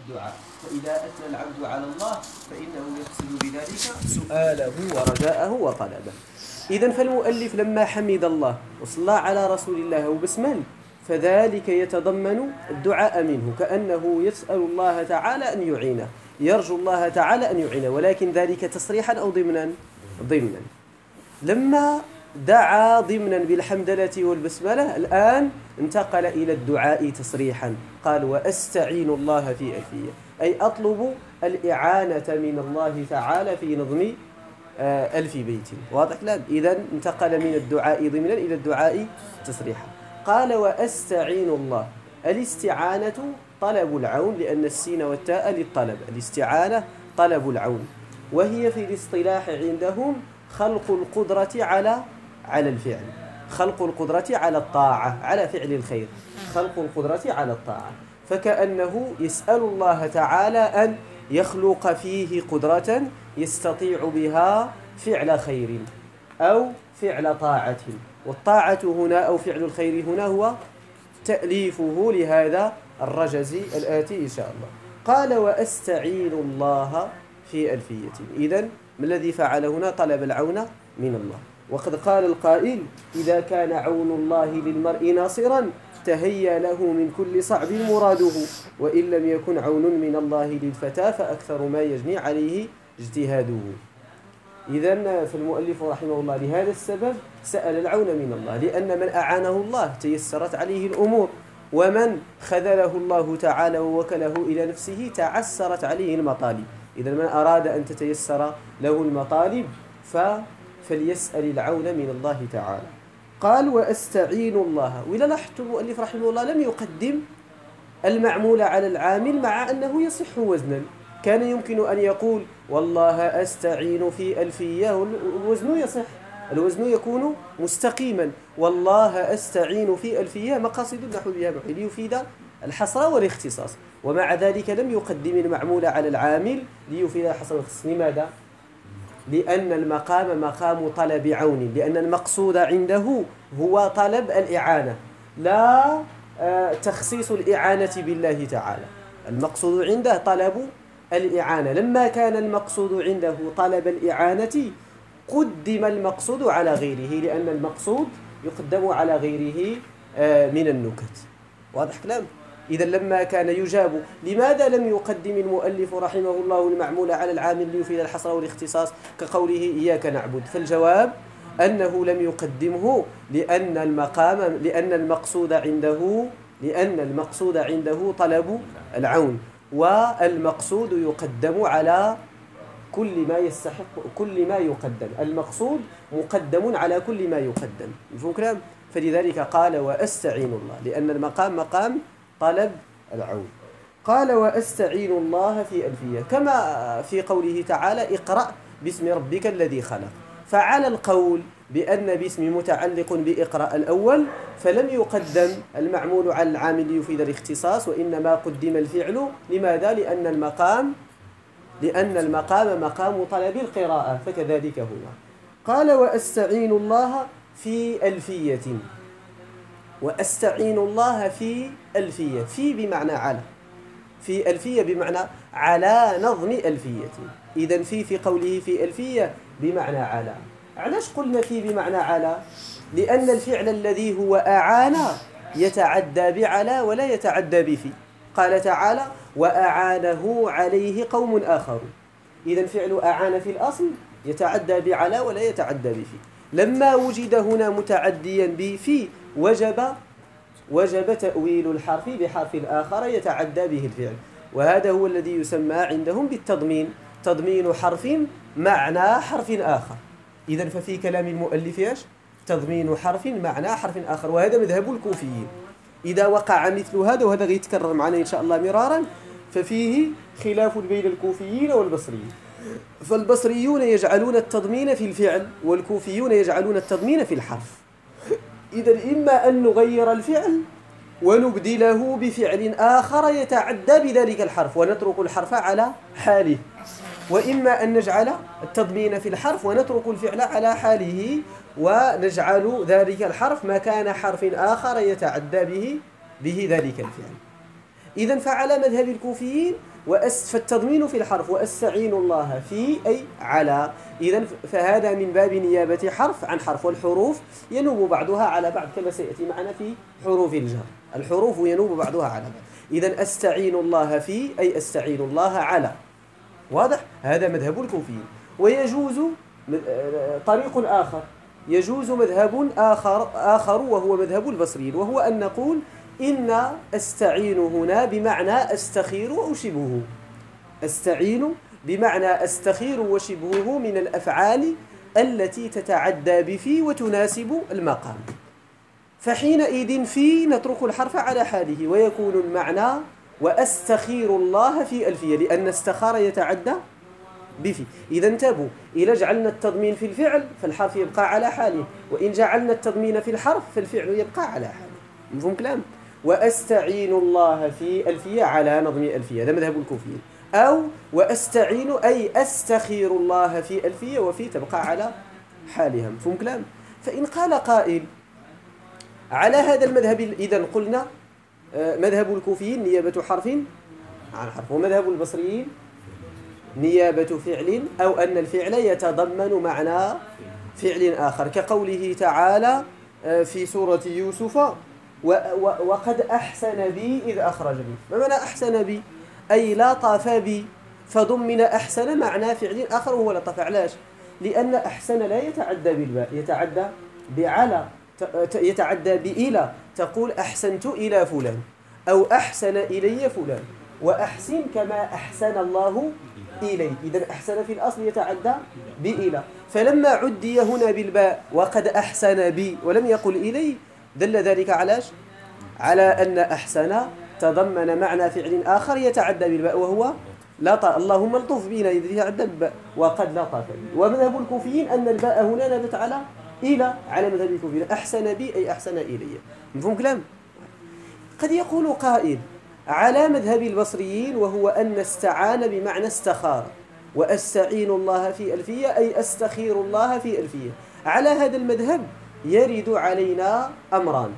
الدعاء، فإذا أثنى العبد على الله فإنه يقصد بذلك سؤاله ورجاءه وطلبه. إذن فالمؤلف لما حمد الله وصلى على رسول الله وبسمل فذلك يتضمن الدعاء منه، كأنه يسأل الله تعالى أن يعينه، يرجو الله تعالى أن يعينه، ولكن ذلك تصريحا أو ضمنا؟ ضمنا. لما دعا ضمنا بالحمدلة والبسملة الآن انتقل إلى الدعاء تصريحا، قال وأستعين الله في ألفية، أي أطلب الإعانة من الله تعالى في نظم ألف بيت. واضح كلام؟ إذن انتقل من الدعاء ضمنا إلى الدعاء تصريحا. قال وأستعين الله، الاستعانة طلب العون، لأن السين والتاء للطلب، الاستعانة طلب العون، وهي في الاصطلاح عندهم خلق القدرة على الفعل، خلق القدرة على الطاعة، على فعل الخير، خلق القدرة على الطاعة. فكأنه يسأل الله تعالى أن يخلق فيه قدرة يستطيع بها فعل خير أو فعل طاعة، والطاعة هنا أو فعل الخير هنا هو تأليفه لهذا الرجز الآتي إن شاء الله. قال وأستعين الله في ألفية. إذن ما الذي فعل هنا؟ طلب العون من الله. وقد قال القائل إذا كان عون الله للمرء ناصرا تهيأ له من كل صعب مراده، وإن لم يكن عون من الله للفتى فأكثر ما يجني عليه اجتهاده. إذن فالمؤلف رحمه الله لهذا السبب سأل العون من الله، لأن من أعانه الله تيسرت عليه الأمور، ومن خذله الله تعالى ووكله إلى نفسه تعسرت عليه المطالب. إذا من أراد أن تتيسر له المطالب فليسأل العون من الله تعالى. قال وأستعين الله. وإذا لاحظت المؤلف رحمه الله لم يقدم المعمول على العامل، مع أنه يصح وزنا. كان يمكن أن يقول والله أستعين في ألفية، والوزن يصح، الوزن يكون مستقيما. والله أستعين في ألفية مقاصد النحو بها ليفيد الحصر والاختصاص، ومع ذلك لم يقدم المعمول على العامل ليفيد الحصر والاختصاص. لماذا؟ لأن المقام مقام طلب عون، لأن المقصود عنده هو طلب الإعانة، لا تخصيص الإعانة بالله تعالى. المقصود عنده طلب الإعانة. لما كان المقصود عنده طلب الإعانة قدم المقصود على غيره، لأن المقصود يقدم على غيره من النكت. واضح كلام؟ إذا لما كان يجاب لماذا لم يقدم المؤلف رحمه الله المعمول على العامل ليفيد الحصر والاختصاص كقوله إياك نعبد؟ فالجواب أنه لم يقدمه لأن المقصود عنده طلب العون، والمقصود يقدم على كل ما يستحق، كل ما يقدم، المقصود مقدم على كل ما يقدم. مفهوم كلام؟ فلذلك قال وأستعين الله، لأن المقام مقام طلب العون. قال وأستعين الله في ألفية، كما في قوله تعالى اقرأ باسم ربك الذي خلق. فعلى القول بأن باسم متعلق بإقرأ الأول فلم يقدم المعمول على العامل ليفيد الاختصاص، وإنما قدم الفعل. لماذا؟ لأن المقام مقام طلب القراءة، فكذلك هنا. قال وأستعين الله في ألفية. وأستعين الله في ألفية، في بمعنى على، في ألفية بمعنى على نظم ألفية. إذن في قوله في ألفية بمعنى على. علاش قلنا في بمعنى على؟ لأن الفعل الذي هو أعان يتعدى بعلى ولا يتعدى بفي. قال تعالى وأعانه عليه قوم آخرون. إذن فعل أعان في الأصل يتعدى بعلى ولا يتعدى بفي. لما وجد هنا متعديا بفي وجب تأويل الحرف بحرف آخر يتعدى به الفعل، وهذا هو الذي يسمى عندهم بالتضمين، تضمين حرف معنى حرف آخر. إذن ففي كلام المؤلف ايش؟ تضمين حرف معنى حرف آخر، وهذا مذهب الكوفيين. إذا وقع مثل هذا، وهذا غيتكرر معنا إن شاء الله مرارا، ففيه خلاف بين الكوفيين والبصريين. فالبصريون يجعلون التضمين في الفعل، والكوفيون يجعلون التضمين في الحرف. إذن إما أن نغير الفعل ونبدله بفعل آخر يتعدى بذلك الحرف ونترك الحرف على حاله، وإما أن نجعل التضمين في الحرف ونترك الفعل على حاله ونجعل ذلك الحرف مكان حرف آخر يتعدى به ذلك الفعل. إذن فعلى مذهب الكوفيين فالتضمين في الحرف وأستعين الله في أي على. إذن فهذا من باب نيابة حرف عن حرف، والحروف ينوب بعضها على بعض كما سيأتي معنا في حروف الجر، الحروف ينوب بعضها على بعض. إذن أستعين الله في أي أستعين الله على. واضح؟ هذا مذهب الكوفيين. ويجوز طريق آخر، يجوز مذهب آخر وهو مذهب البصريين، وهو أن نقول إن أستعين هنا بمعنى أستخير أو شبهه. أستعين بمعنى أستخير وشبهه من الأفعال التي تتعدى بفي وتناسب المقام. فحينئذ في نترك الحرف على حاله ويكون المعنى وأستخير الله في ألفية، لأن استخار يتعدى بفي. إذا انتبهوا، إذا جعلنا التضمين في الفعل فالحرف يبقى على حاله، وإن جعلنا التضمين في الحرف فالفعل يبقى على حاله. مفهوم كلام؟ وأستعين الله في ألفية على نظم ألفية، هذا مذهب الكوفيين. أو وأستعين أي أستخير الله في ألفية وفي تبقى على حالها. مفهوم كلام؟ فإن قال قائل على هذا المذهب، إذا قلنا مذهب الكوفيين نيابة حرف عن حرف، ومذهب البصريين نيابة فعل، أو أن الفعل يتضمن معنى فعل آخر، كقوله تعالى في سورة يوسف وقد أحسن بي إذ أخرجني. ما معنى أحسن بي؟ أي لطف بي، فضمن أحسن معنى فعل آخر وهو لطف. علاش؟ لأن أحسن لا يتعدى بالباء، يتعدى بعلى، يتعدى بإلى. تقول أحسنت إلى فلان أو أحسن إلي فلان، وأحسن كما أحسن الله إلي. إذن أحسن في الأصل يتعدى بإلى، فلما عدي هنا بالباء وقد أحسن بي ولم يقل إلي دل ذلك على أن أحسن تضمن معنى فعل آخر يتعدى بالباء وهو اللهم الطف بنا إذا يتعدى بالباء وقد لطف بي. ومذهب الكوفيين أن الباء هنا نبت على مذهب الكوفيين أحسن بي أي أحسن إلي. مفهوم كلام؟ قد يقول قائل على مذهب البصريين وهو أن استعان بمعنى استخار، وأستعين الله في ألفية أي أستخير الله في ألفية. على هذا المذهب يرد علينا أمران،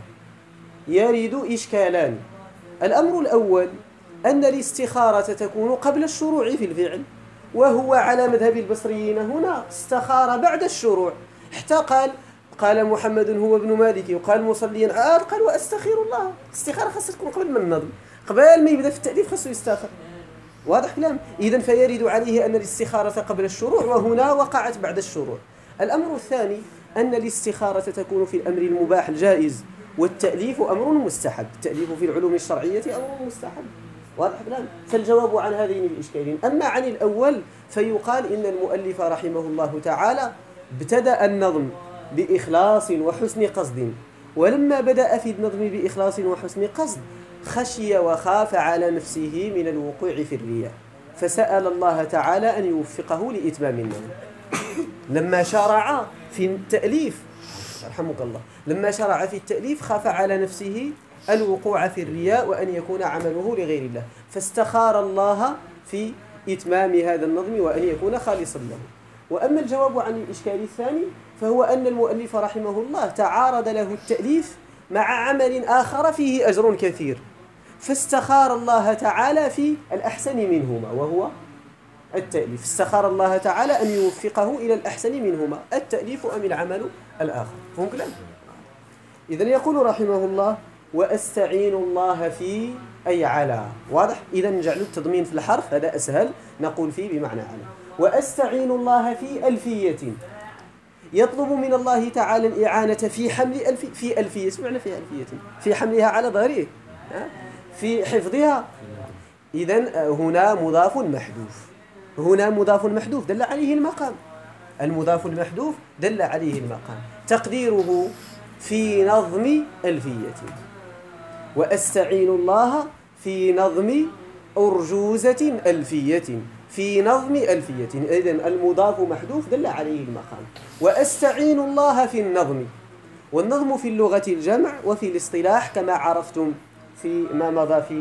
يرد إشكالان. الأمر الأول أن الاستخارة تكون قبل الشروع في الفعل، وهو على مذهب البصريين هنا استخار بعد الشروع، حتى قال محمد هو ابن مالك وقال مصليا قال وأستخير الله. الاستخارة خاصة تكون قبل ما النظم، قبل ما يبدأ في التأليف خاصه يستخر. واضح كلام؟ إذن فيرد عليه أن الاستخارة قبل الشروع وهنا وقعت بعد الشروع. الأمر الثاني أن الاستخارة تكون في الأمر المباح الجائز، والتأليف أمر مستحب. التأليف في العلوم الشرعية أمر مستحب. واضح كلام؟ فالجواب عن هذين الإشكالين. أما عن الأول فيقال إن المؤلف رحمه الله تعالى ابتدأ النظم بإخلاص وحسن قصد، ولما بدأ في النظم بإخلاص وحسن قصد خشي وخاف على نفسه من الوقوع في الرياء، فسأل الله تعالى أن يوفقه لإتمام النظم. لما شرع في التأليف رحمك الله، لما شرع في التأليف خاف على نفسه الوقوع في الرياء وأن يكون عمله لغير الله، فاستخار الله في إتمام هذا النظم وأن يكون خالصا له. وأما الجواب عن الإشكال الثاني فهو أن المؤلف رحمه الله تعارض له التأليف مع عمل آخر فيه أجر كثير، فاستخار الله تعالى في الأحسن منهما وهو التأليف. استخار الله تعالى أن يوفقه إلى الأحسن منهما، التأليف أم العمل الآخر. فهم كلام؟ إذن يقول رحمه الله وأستعين الله في أي على. واضح؟ إذن نجعل التضمين في الحرف هذا أسهل، نقول فيه بمعنى على. وأستعين الله في ألفية، يطلب من الله تعالى الإعانة في حمل في ألفية. اسمعنا في ألفية، في حملها على ظهره، في حفظها. إذن هنا مضاف محذوف، هنا مضاف محذوف دل عليه المقام، المضاف المحذوف دل عليه المقام. تقديره في نظم ألفية. وأستعين الله في نظم أرجوزة ألفية، في نظم ألفية. إذن المضاف محذوف دل عليه المقام. وأستعين الله في النظم، والنظم في اللغة الجمع، وفي الاصطلاح كما عرفتم في ما مضى في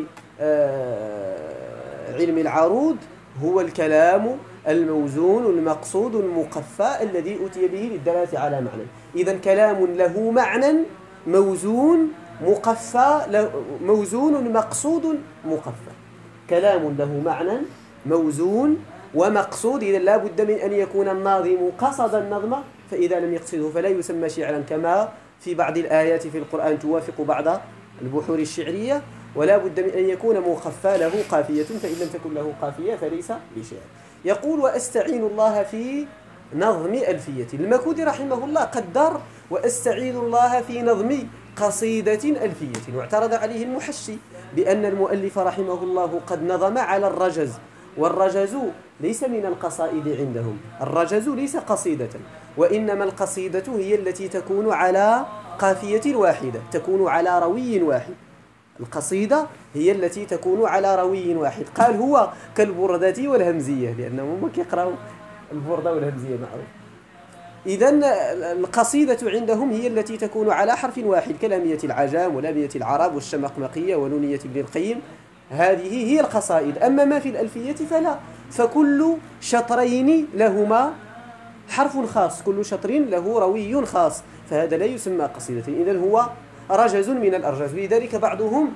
علم العروض هو الكلام الموزون المقصود المقفى الذي أتي به للدلالة على معنى. إذن كلام له معنى موزون مقفى موزون مقصود مقفى. كلام له معنى موزون ومقصود، إذا لا بد من أن يكون الناظم قصد النظم، فإذا لم يقصده فلا يسمى شعرا، كما في بعض الآيات في القرآن توافق بعض البحور الشعرية. ولا بد من أن يكون مخفى له قافية، فإن لم تكن له قافية فليس بشعر. يقول وأستعين الله في نظم ألفية. المكودي رحمه الله قدر وأستعين الله في نظم قصيدة ألفية، واعترض عليه المحشي بأن المؤلف رحمه الله قد نظم على الرجز، والرجز ليس من القصائد عندهم، الرجز ليس قصيدة، وإنما القصيدة هي التي تكون على قافية واحدة، تكون على روي واحد. القصيدة هي التي تكون على روي واحد. قال هو كالبردة والهمزية، لأنهم ما كيقراوا البردة والهمزية معروف. إذن القصيدة عندهم هي التي تكون على حرف واحد، كلامية العجام ولامية العرب والشمقمقية ونونية ابن القيم، هذه هي القصائد. أما ما في الألفية فلا، فكل شطرين لهما حرف خاص، كل شطر له روي خاص، فهذا لا يسمى قصيدة، إذن هو رجز من الأرجاز. ولذلك بعضهم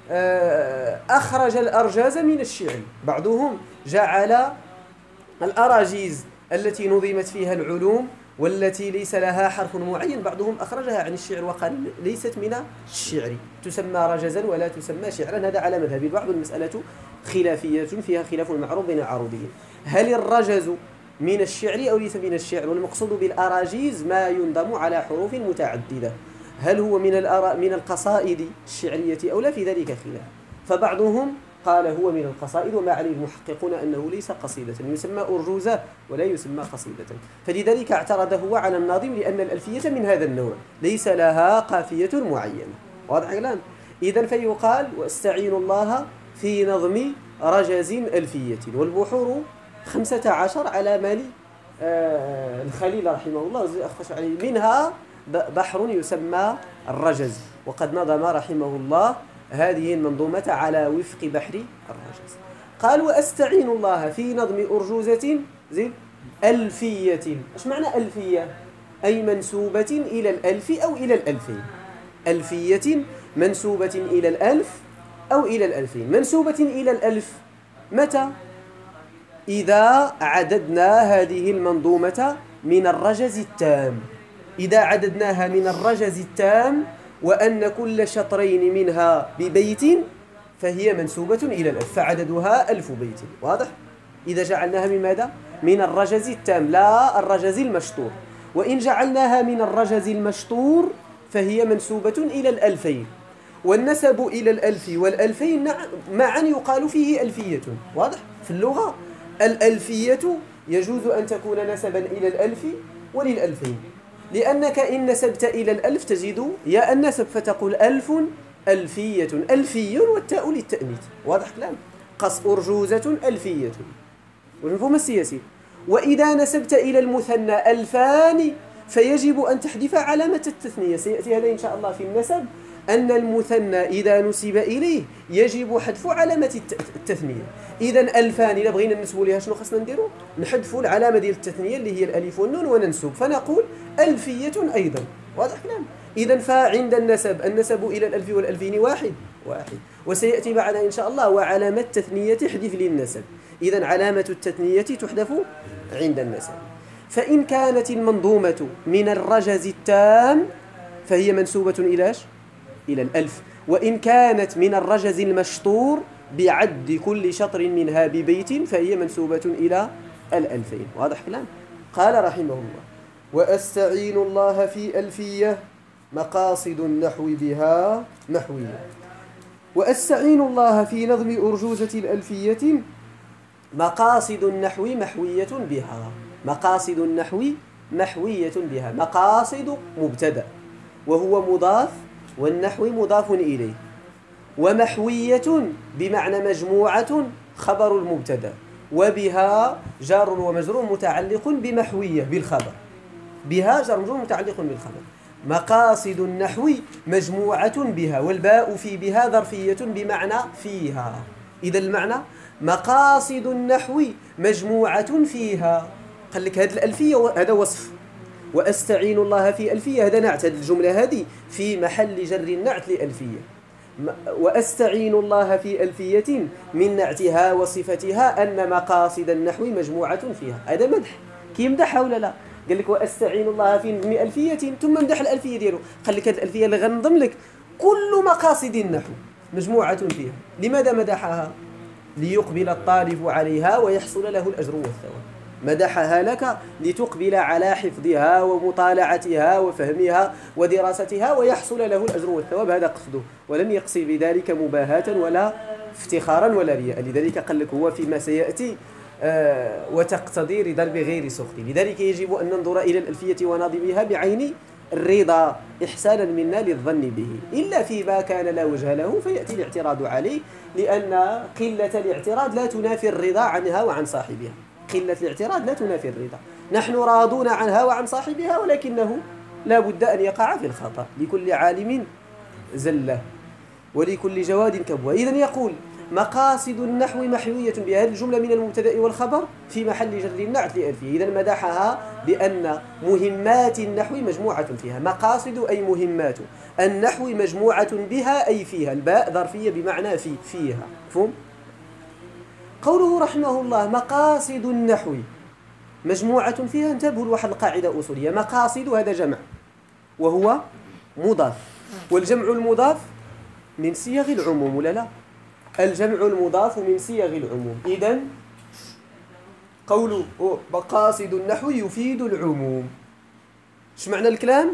أخرج الأرجاز من الشعر، بعضهم جعل الأراجيز التي نظمت فيها العلوم والتي ليس لها حرف معين، بعضهم أخرجها عن الشعر وقال ليست من الشعر، تسمى رجزا ولا تسمى شعرا. هذا على مذهب البعض، المسألة خلافية فيها خلاف معروف بين العروضيين. هل الرجز من الشعر أو ليس من الشعر؟ والمقصود بالأراجيز ما ينظم على حروف متعددة، هل هو من القصائد الشعرية أو لا؟ في ذلك خلاف. فبعضهم قال هو من القصائد، وما عليه المحققون أنه ليس قصيدة، يسمى أرجوزة ولا يسمى قصيدة. فلذلك اعترض هو على الناظم لأن الألفية من هذا النوع ليس لها قافية معينة. واضح الكلام؟ إذن فيقال وأستعين الله في نظم رجز ألفية. والبحور 15 على مال الخليل رحمه الله أخفش عليه، منها بحر يسمى الرجز، وقد نظم رحمه الله هذه المنظومة على وفق بحر الرجز. قال وأستعين الله في نظم أرجوزة ألفية. إيش معنى ألفية؟ أي منسوبة إلى الألف أو إلى الألفين. ألفية منسوبة إلى الألف أو إلى الألفين. منسوبة إلى الألف متى؟ إذا عددنا هذه المنظومة من الرجز التام، إذا عددناها من الرجز التام وأن كل شطرين منها ببيت فهي منسوبة إلى الألف، فعددها 1000 بيت. واضح؟ إذا جعلناها من ماذا؟ من الرجز التام لا الرجز المشطور. وإن جعلناها من الرجز المشطور فهي منسوبة إلى الألفين. والنسب إلى الألف والألفين معا يقال فيه ألفية. واضح؟ في اللغة الألفية يجوز أن تكون نسبا إلى الألف وللألفين، لأنك إن نسبت إلى الألف تجد يا النسب فتقول ألف ألفية، ألفي والتاء للتأنيث. واضح كلام؟ قص أرجوزة ألفية والمفهوم السياسي. وإذا نسبت إلى المثنى ألفان فيجب أن تحذف علامة التثنية، سيأتي هذا إن شاء الله في النسب، أن المثنى إذا نسب إليه يجب حذف علامة التثنية. إذن ألفان إذا بغينا ننسب لها شنو خصنا نديرو؟ نحذف العلامة ديال التثنية اللي هي الألف والنون وننسب، فنقول ألفية أيضا. واضح كلام؟ إذن فعند النسب إلى الألف والألفين واحد، وسيأتي بعد إن شاء الله وعلامة التثنية تحذف للنسب. إذن علامة التثنية تحذف عند النسب. فإن كانت المنظومة من الرجز التام فهي منسوبة إلى الألف، وإن كانت من الرجز المشطور بعد كل شطر منها ببيت فهي منسوبة إلى الألفين. واضح كلام؟ قال رحمه الله وأستعين الله في ألفية مقاصد النحو بها محوية. وأستعين الله في نظم أرجوزة الألفية مقاصد النحو محوية بها. مقاصد النحو محوية بها. مقاصد مبتدأ وهو مضاف، والنحو مضاف إليه، ومحوية بمعنى مجموعة خبر المبتدأ، وبها جار ومجرور متعلق بمحوية بالخبر، بها جار ومجرور متعلق بالخبر. مقاصد النحو مجموعة بها، والباء في بها ظرفية بمعنى فيها. إذا المعنى مقاصد النحو مجموعة فيها. قال لك هذه الألفية هذا وصف، وأستعين الله في ألفية هذا نعت، هذه الجملة هذه في محل جر النعت لألفية. وأستعين الله في ألفية من نعتها وصفتها أن مقاصد النحو مجموعة فيها. هذا مدح، كي يمدحها ولا لا؟ قال لك وأستعين الله في ألفية ثم مدح الألفية ديالو. قال لك هذه الألفية اللي غنظم لك كل مقاصد النحو مجموعة فيها. لماذا مدحها؟ ليقبل الطالب عليها ويحصل له الأجر والثواب. مدحها لك لتقبل على حفظها ومطالعتها وفهمها ودراستها ويحصل له الأجر والثواب، هذا قصده، ولم يقصد بذلك مباهاة ولا افتخارا ولا رياء. لذلك قال لك هو فيما سيأتي وتقتضي رضا بغير سخط. لذلك يجب أن ننظر إلى الألفية وناظمها بعين الرضا إحسانا منا للظن به، إلا فيما كان لا وجه له فيأتي الاعتراض عليه، لأن قلة الاعتراض لا تنافي الرضا عنها وعن صاحبها. قلة الاعتراض لا تنافي الرضا، نحن راضون عنها وعن صاحبها، ولكنه لا بد أن يقع في الخطأ. لكل عالم زلة ولكل جواد كبوة. إذن يقول مقاصد النحو محوية بهذه الجملة من المبتدأ والخبر في محل جر النعت لألفية. إذن مدحها بأن مهمات النحو مجموعة فيها. مقاصد أي مهمات النحو مجموعة بها أي فيها. الباء ظرفية بمعنى فيها. فهم؟ قوله رحمه الله مقاصد النحو مجموعة فيها، انتبهوا لواحد القاعدة أصولية. مقاصد هذا جمع وهو مضاف، والجمع المضاف من صيغ العموم ولا لا؟ الجمع المضاف من صيغ العموم. إذن قوله مقاصد النحو يفيد العموم. ايش معنى الكلام؟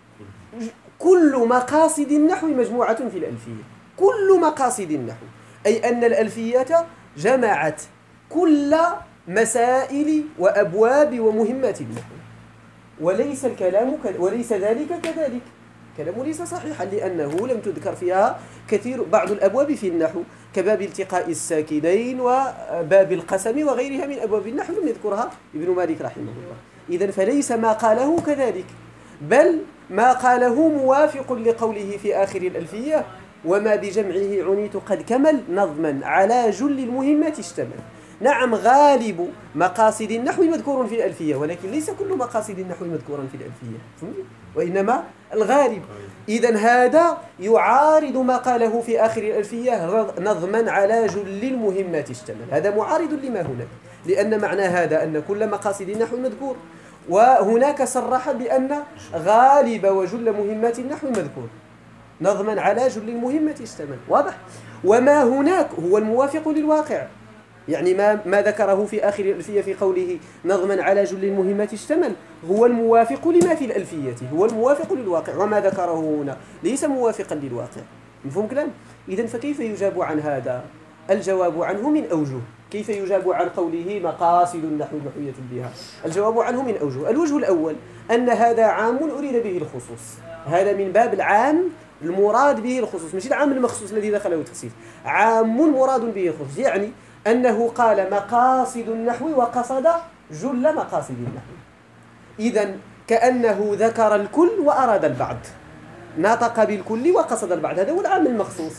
كل مقاصد النحو مجموعة في الألفية. كل مقاصد النحو أي أن الألفية جمعت كل مسائل وأبواب ومهمات النحو، وليس ذلك كذلك. كلامه ليس صحيحا، لأنه لم تذكر فيها بعض الأبواب في النحو كباب التقاء الساكنين وباب القسم وغيرها من أبواب النحو لم يذكرها ابن مالك رحمه الله. إذن فليس ما قاله كذلك، بل ما قاله موافق لقوله في آخر الألفية وما بجمعه عنيت قد كمل نظما على جل المهمات اشتمل. نعم غالب مقاصد النحو مذكور في الألفية، ولكن ليس كل مقاصد النحو مذكورا في الألفية، وإنما الغالب. إذن هذا يعارض ما قاله في آخر الألفية نظما على جل المهمات اشتمل. هذا معارض لما هناك، لأن معنى هذا أن كل مقاصد النحو مذكور، وهناك صرح بأن غالب وجل مهمات النحو مذكور نظما على جل المهمة اشتمل. واضح؟ وما هناك هو الموافق للواقع، يعني ما ذكره في آخر الألفية في قوله نظما على جل المهمات اشتمل هو الموافق لما في الألفية، هو الموافق للواقع، وما ذكره هنا ليس موافقا للواقع. مفهوم كلام؟ إذن فكيف يجاب عن هذا؟ الجواب عنه من أوجه. كيف يجاب عن قوله مقاصد النحو محوية بها؟ الجواب عنه من أوجه. الوجه الأول أن هذا عام أريد به الخصوص، هذا من باب العام المراد به الخصوص، مش العام المخصوص الذي دخله التخصيص، عام مراد به الخصوص. يعني أنه قال مقاصد النحو وقصد جل مقاصد النحو. إذن كأنه ذكر الكل وأراد البعض، نطق بالكل وقصد البعض، هذا هو العام المخصوص.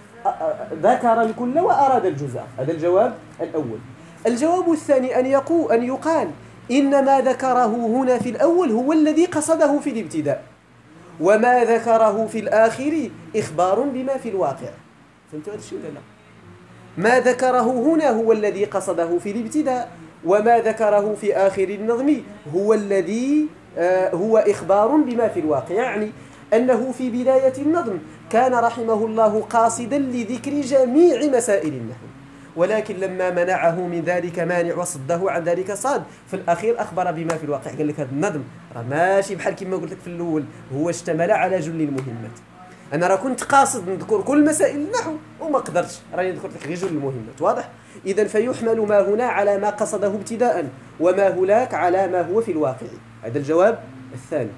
ذكر الكل وأراد الجزء. هذا الجواب الأول. الجواب الثاني أن يقال إن ما ذكره هنا في الأول هو الذي قصده في الابتداء، وما ذكره في الآخر إخبار بما في الواقع. فهمتوا هذا الشيء ولا لا؟ ما ذكره هنا هو الذي قصده في الابتداء، وما ذكره في آخر النظم هو الذي هو إخبار بما في الواقع. يعني أنه في بداية النظم كان رحمه الله قاصدا لذكر جميع مسائل النحو، ولكن لما منعه من ذلك مانع وصده عن ذلك صاد، في الأخير أخبر بما في الواقع. قال لك هذا النظم راه ماشي بحال كما قلت لك في الأول، هو اشتمل على جل المهمات. أنا راه كنت قاصد نذكر كل مسائل النحو وما قدرتش، راني ذكرت لك غير جل المهمات. واضح؟ إذن فيحمل ما هنا على ما قصده ابتداء، وما هناك على ما هو في الواقع. هذا الجواب الثاني.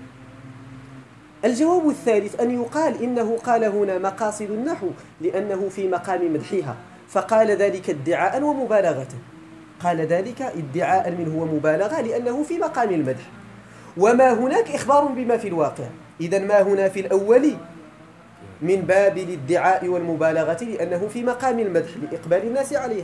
الجواب الثالث أن يقال إنه قال هنا مقاصد النحو لأنه في مقام مدحها، فقال ذلك ادعاء ومبالغة. قال ذلك ادعاء منه ومبالغة لأنه في مقام المدح، وما هناك إخبار بما في الواقع. إذن ما هنا في الأول من باب الادعاء والمبالغة لأنه في مقام المدح لإقبال الناس عليها،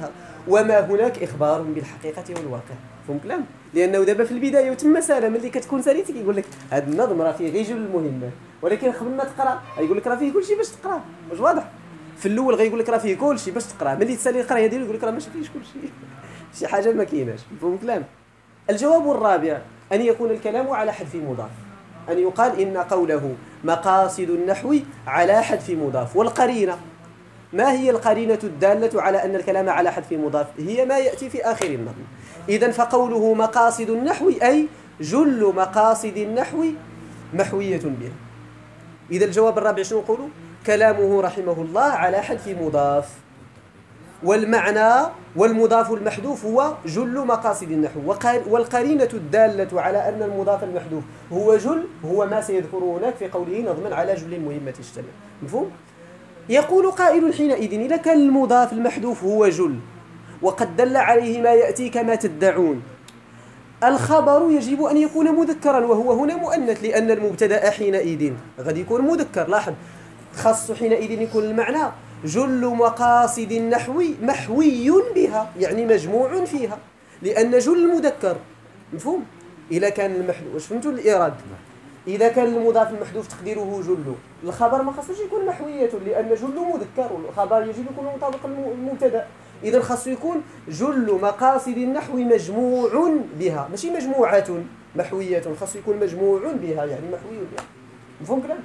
وما هناك إخبار بالحقيقة والواقع. فهم كلام؟ لأنه دابا في البداية وتم سالة ملي كتكون ساليتي كيقول لك هذا النظم راه فيه غير جوج المهمات، ولكن قبل ما تقرا يقول لك راه فيه كلشي باش تقرا. واش واضح؟ في الاول غيقول لك راه فيه كلشي باش تقرا، ملي تسالي القرايه ديالو يقول لك راه ماشي فيهش كلشي. شي حاجه ما كايناش. فهم كلام؟ الجواب الرابع أن يكون الكلام على حذف مضاف، أن يقال إن قوله مقاصد النحو على حذف مضاف. والقرينة، ما هي القرينة الدالة على أن الكلام على حذف مضاف؟ هي ما يأتي في آخر النظم. إذن فقوله مقاصد النحو أي جل مقاصد النحو محوية بها. إذا الجواب الرابع شنو نقوله؟ كلامه رحمه الله على حذف مضاف، والمعنى والمضاف المحذوف هو جل مقاصد النحو. والقرينة الدالة على أن المضاف المحذوف هو جل هو ما سيذكره هناك في قوله نظما على جل المهمة اجتمع. مفهوم؟ يقول قائل حينئذ إذا كان المضاف المحذوف هو جل وقد دل عليه ما يأتي كما تدعون، الخبر يجب أن يكون مذكرا وهو هنا مؤنث، لأن المبتدأ حينئذ غادي يكون مذكر. لاحظ، خاص حينئذ يكون المعنى جل مقاصد النحو محوي بها، يعني مجموع فيها، لأن جل مذكر. مفهوم؟ إذا كان المحذوف، واش فهمتوا الإيراد؟ إذا كان المضاف المحذوف تقديره جل، الخبر ما خاصوش يكون محوية، لأن جل مذكر والخبر يجب يكون مطابق المبتدأ. إذا خاصو يكون جل مقاصد النحو مجموع بها، ماشي مجموعة محوية، خاصو يكون مجموع بها يعني محوي بها. مفهوم كلام؟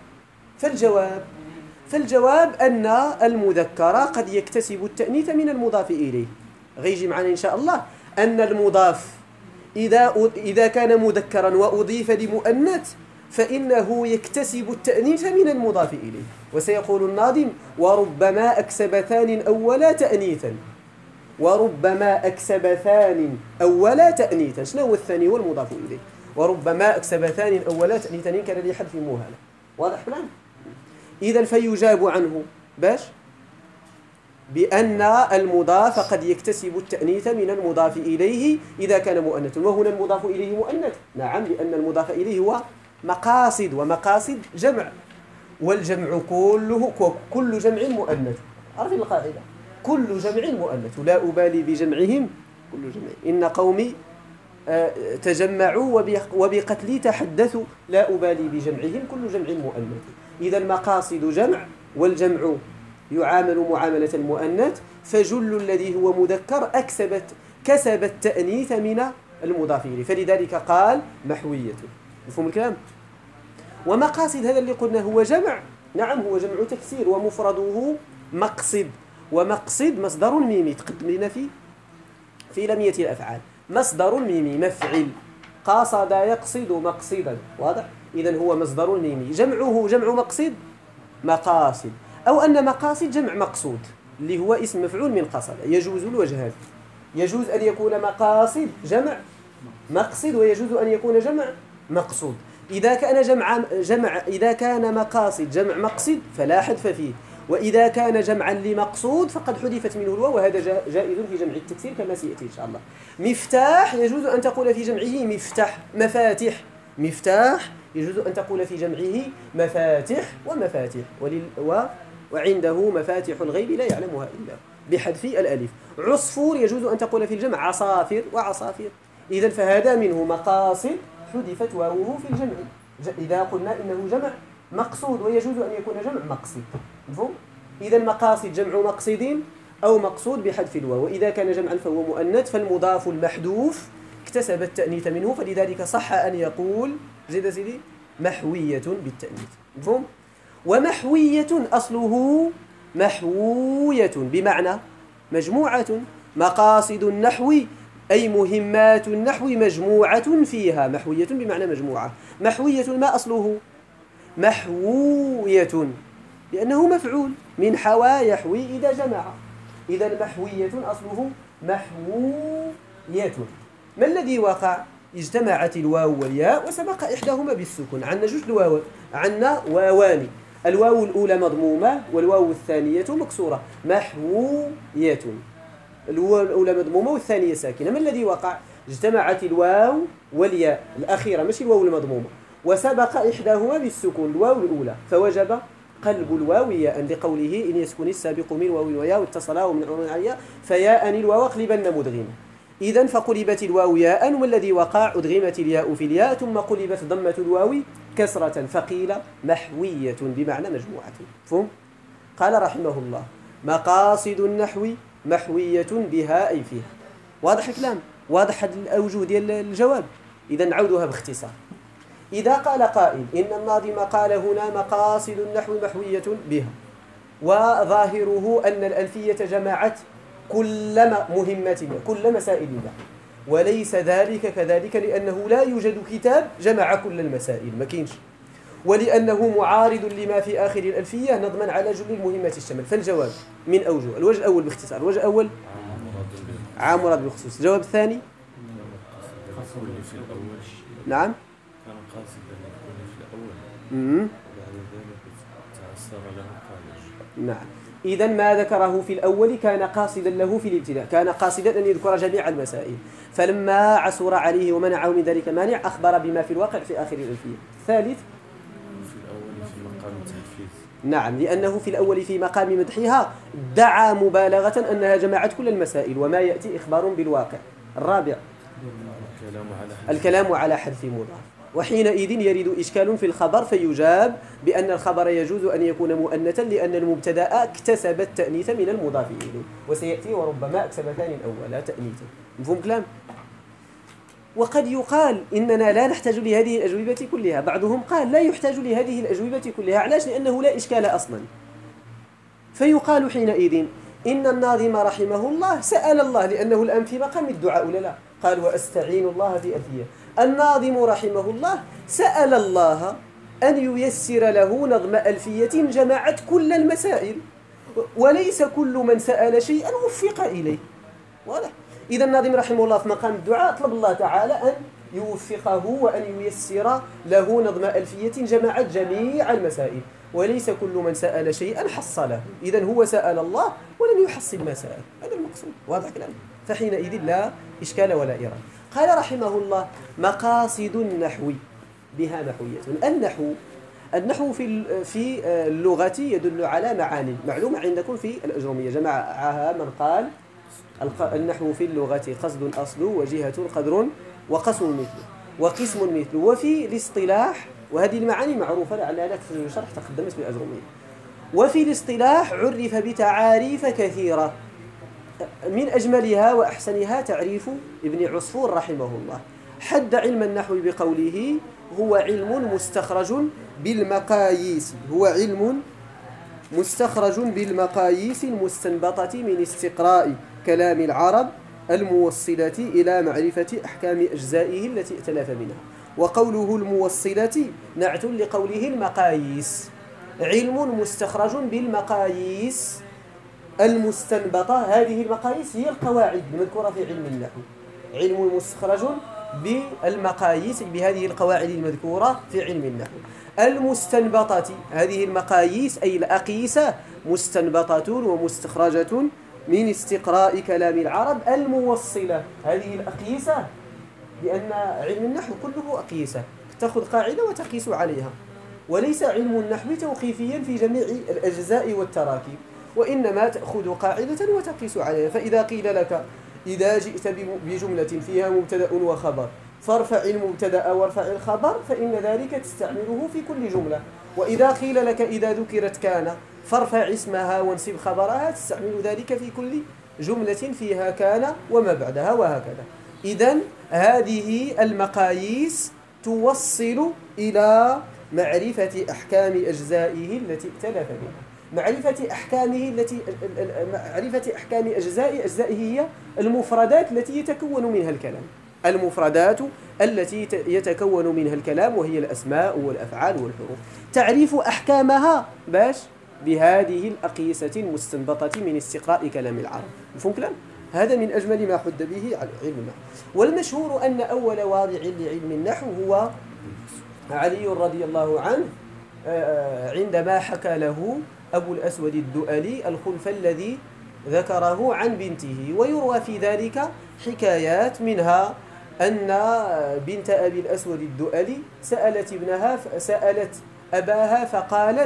فالجواب أن المذكر قد يكتسب التأنيث من المضاف إليه. غيجي معنا إن شاء الله أن المضاف إذا كان مذكرا وأضيف لمؤنث فإنه يكتسب التأنيث من المضاف إليه. وسيقول الناظم وربما أكسب ثان أولا تأنيثا، وربما أكسب ثان أولا تأنيثا. شنو هو الثاني؟ والمضاف إليه. وربما أكسب ثان أولا تأنيثا كان لي حذف مهالة. واضح كلام؟ إذن فيجاب عنه باش بأن المضاف قد يكتسب التأنيث من المضاف إليه إذا كان مؤنث. وهنا المضاف إليه مؤنث، نعم، لأن المضاف إليه هو مقاصد، ومقاصد جمع، والجمع كل جمع مؤنث. عارفين القاعدة؟ كل جمع مؤنث، لا أبالي بجمعهم كل جمع. إن قومي تجمعوا وبقتلي تحدثوا، لا أبالي بجمعهم كل جمع مؤنث. إذا المقاصد جمع، والجمع يعامل معاملة المؤنث، فجل الذي هو مذكر كسب التأنيث من المضاف إليه، فلذلك قال محوية. مفهوم الكلام؟ ومقاصد هذا اللي قلنا هو جمع، نعم هو جمع تكسير، ومفرده مقصد. ومقصد مصدر ميمي تقدم لنا في لمية الأفعال، مصدر ميمي مفعل، قاصد يقصد مقصدا. واضح؟ إذن هو مصدر ميمي، جمعه جمع مقصد مقاصد، أو أن مقاصد جمع مقصود اللي هو اسم مفعول من قصد. يجوز الوجهان، يجوز أن يكون مقاصد جمع مقصد، ويجوز أن يكون جمع مقصود. إذا كان مقاصد جمع مقصد فلا حذف فيه، وإذا كان جمعا لمقصود فقد حذفت منه الواو، وهذا جائز في جمع التكسير كما سيأتي إن شاء الله. مفتاح يجوز أن تقول في جمعه مفتاح. مفاتيح، مفتاح يجوز أن تقول في جمعه مفاتح ومفاتيح، وعنده مفاتح الغيب لا يعلمها إلا بحذف الألف. عصفور يجوز أن تقول في الجمع عصافر وعصافير. إذن فهذا منه مقاصد حذفت واوه في الجمع إذا قلنا إنه جمع مقصود، ويجوز أن يكون جمع مقصد. مفهوم؟ إذن مقاصد جمع مقصد أو مقصود بحذف الواو، وإذا كان جمعا فهو مؤنث، فالمضاف المحذوف اكتسب التأنيث منه، فلذلك صح أن يقول زيد سيدي محوية بالتأنيث. مفهوم؟ ومحوية أصله محوية بمعنى مجموعة. مقاصد النحو أي مهمات النحو مجموعة فيها. محوية بمعنى مجموعة. محوية ما أصله؟ محوية لأنه مفعول من حوى يحوي إذا جمع. إذا محوية أصله محوية. ما الذي وقع؟ اجتمعت الواو والياء وسبق إحداهما بالسكون. عندنا جوج الواو، عندنا واوان، الواو الأولى مضمومة والواو الثانية مكسورة. محوية، الواو الأولى مضمومة والثانية ساكنة. ما الذي وقع؟ اجتمعت الواو والياء الأخيرة ماشي الواو المضمومة، وسبق إحداهما بالسكون الواو الأولى، فوجب قلب الواو ياء لقوله إن يسكن السابق من واو وياء واتصلا ومن عون عليا فياء الواو قلبن مدغما. إذن فقلبت الواو ياء والذي وقع أدغمت الياء في الياء ثم قلبت ضمة الواو كسرة فقيل محوية بمعنى مجموعة. فهم؟ قال رحمه الله مقاصد النحو محوية بها أي فيها. واضح الكلام؟ واضح الأوجه ديال الجواب. إذا نعودها باختصار. إذا قال قائل إن الناظم قال هنا مقاصد النحو محوية بها وظاهره أن الألفية جمعت كل مهمتنا كل مسائل النحو، وليس ذلك كذلك لأنه لا يوجد كتاب جمع كل المسائل ما كاينش، ولأنه معارض لما في آخر الألفية نظما على جل المهمة الشمل. فالجواب من أوجه. الوجه الأول باختصار، الوجه الأول عام مراد بالخصوص. الجواب الثاني نعم كان قاصدا يكون في الأول وبعد ذلك تعسر له خارج. نعم. إذا ما ذكره في الأول كان قاصدا له في الابتداء، كان قاصدا أن يذكر جميع المسائل، فلما عسر عليه ومنعه من ذلك مانع أخبر بما في الواقع في آخر الألفية. الثالث في الأول في مقام التحفيز. نعم، لأنه في الأول في مقام مدحها دعا مبالغة أنها جمعت كل المسائل وما يأتي إخبار بالواقع. الرابع الكلام على حذف مضاف، وحينئذ يرد إشكال في الخبر فيجاب بأن الخبر يجوز أن يكون مؤنثا لأن المبتدأ اكتسب التأنيث من المضاف إليه، وسيأتي وربما أكسب ثاني الأول تأنيثا. مفهوم كلام؟ وقد يقال إننا لا نحتاج لهذه الأجوبة كلها. بعضهم قال لا يحتاج لهذه الأجوبة كلها. علاش؟ لأنه لا إشكال أصلا. فيقال حينئذ إن الناظم رحمه الله سأل الله، لأنه الآن في مقام الدعاء ولا لا؟ قال وأستعين الله في ألفية. الناظم رحمه الله سأل الله أن ييسر له نظم ألفية جمعت كل المسائل، وليس كل من سأل شيئا وفق إليه. واضح؟ إذا الناظم رحمه الله في مقام الدعاء طلب الله تعالى أن يوفقه وأن ييسر له نظم ألفية جمعت جميع المسائل، وليس كل من سأل شيئا حصله. إذا هو سأل الله ولم يحصل ما سأل، هذا المقصود. واضح كلام؟ فحينئذ لا إشكال ولا إيراد. قال رحمه الله مقاصد النحو بها محوية. النحو في اللغة يدل على معاني معلومة عندكم في الأجرومية، جمعها من قال النحو في اللغة قصد أصل وجهة قدر وقسم مثله وقسم مثله. وفي الاصطلاح، وهذه المعاني معروفة لعلها في الشرح تقدمت في الأجرومية، وفي الاصطلاح عرف بتعاريف كثيرة، من أجملها وأحسنها تعريف ابن عصفور رحمه الله. حد علم النحو بقوله هو علم مستخرج بالمقاييس، هو علم مستخرج بالمقاييس المستنبطة من استقراء كلام العرب الموصلة إلى معرفة أحكام أجزائه التي ائتلف منها. وقوله الموصلة نعت لقوله المقاييس، علم مستخرج بالمقاييس المستنبطة. هذه المقاييس هي القواعد المذكورة في علم النحو، علم مستخرج بالمقاييس بهذه القواعد المذكورة في علم النحو. المستنبطة، هذه المقاييس أي الأقيسة مستنبطة ومستخرجة من استقراء كلام العرب الموصلة. هذه الأقيسة، لأن علم النحو كله أقيسة، تأخذ قاعدة وتقيس عليها، وليس علم النحو توقيفيا في جميع الأجزاء والتراكيب، وإنما تأخذ قاعدة وتقيس عليها. فإذا قيل لك إذا جئت بجملة فيها مبتدأ وخبر فارفع المبتدأ وارفع الخبر، فإن ذلك تستعمله في كل جملة. وإذا قيل لك إذا ذكرت كان فارفع اسمها وانصب خبرها، تستعمل ذلك في كل جملة فيها كان وما بعدها وهكذا. إذن هذه المقاييس توصل إلى معرفة أحكام أجزائه التي ائتلف بها. معرفة أحكام أجزائه هي المفردات التي يتكون منها الكلام، المفردات التي يتكون منها الكلام، وهي الأسماء والأفعال والحروف. تعريف أحكامها باش بهذه الأقيسة المستنبطة من استقراء كلام العرب. مفهوم كلام؟ هذا من أجمل ما حد به على علم النحو. والمشهور أن أول واضع لعلم النحو هو علي رضي الله عنه، عندما حكى له أبو الأسود الدؤلي الخلف الذي ذكره عن بنته. ويروى في ذلك حكايات، منها أن بنت أبي الأسود الدؤلي سألت أباها فقالت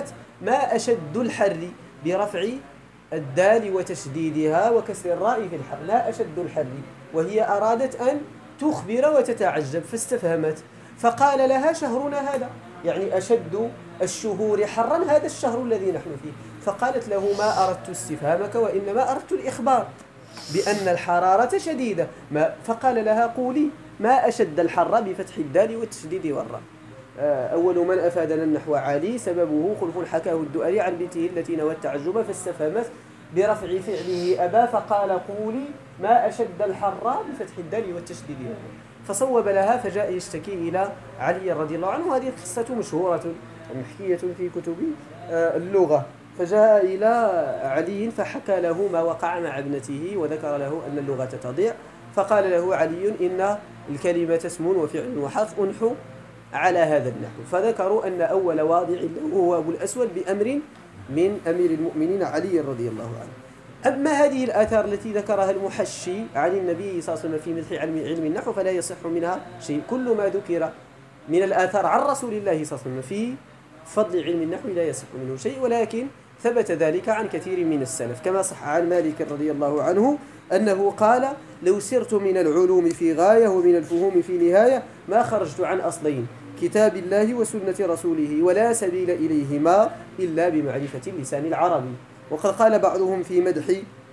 ما أشد الحر برفع الدال وتشديدها وكسر الراء في الحر، لا أشد الحر، وهي أرادت أن تخبر وتتعجب فاستفهمت، فقال لها شهرنا هذا، يعني أشد الشهور حرا هذا الشهر الذي نحن فيه. فقالت له ما أردت استفهامك وإنما أردت الإخبار بأن الحرارة شديدة. فقال لها قولي ما أشد الحر بفتح الدال والتشديد والراء. أول من أفادنا النحو علي سببه خلف حكاه الدؤلي عن بنته التي نوت التعجب فاستفهمت برفع فعله أبا فقال قولي ما أشد الحر بفتح الدال والتشديد والراء. فصوب لها فجاء يشتكي إلى علي رضي الله عنه. هذه القصة مشهورة محكية في كتب اللغة. فجاء إلى علي فحكى له ما وقع مع ابنته وذكر له أن اللغة تضيع. فقال له علي إن الكلمة اسم وفعل وحرف أنحو على هذا النحو. فذكروا أن أول واضع له هو أبو الأسود بأمر من أمير المؤمنين علي رضي الله عنه. أما هذه الآثار التي ذكرها المحشي عن النبي صلى الله عليه وسلم في مدح علم النحو فلا يصح منها شيء. كل ما ذكر من الآثار عن رسول الله صلى الله عليه وسلم في فضل علم النحو لا يصح منه شيء، ولكن ثبت ذلك عن كثير من السلف، كما صح عن مالك رضي الله عنه أنه قال لو سرت من العلوم في غاية ومن الفهوم في نهاية ما خرجت عن أصلين كتاب الله وسنة رسوله ولا سبيل إليهما إلا بمعرفة اللسان العربي. وقد قال بعضهم في مدح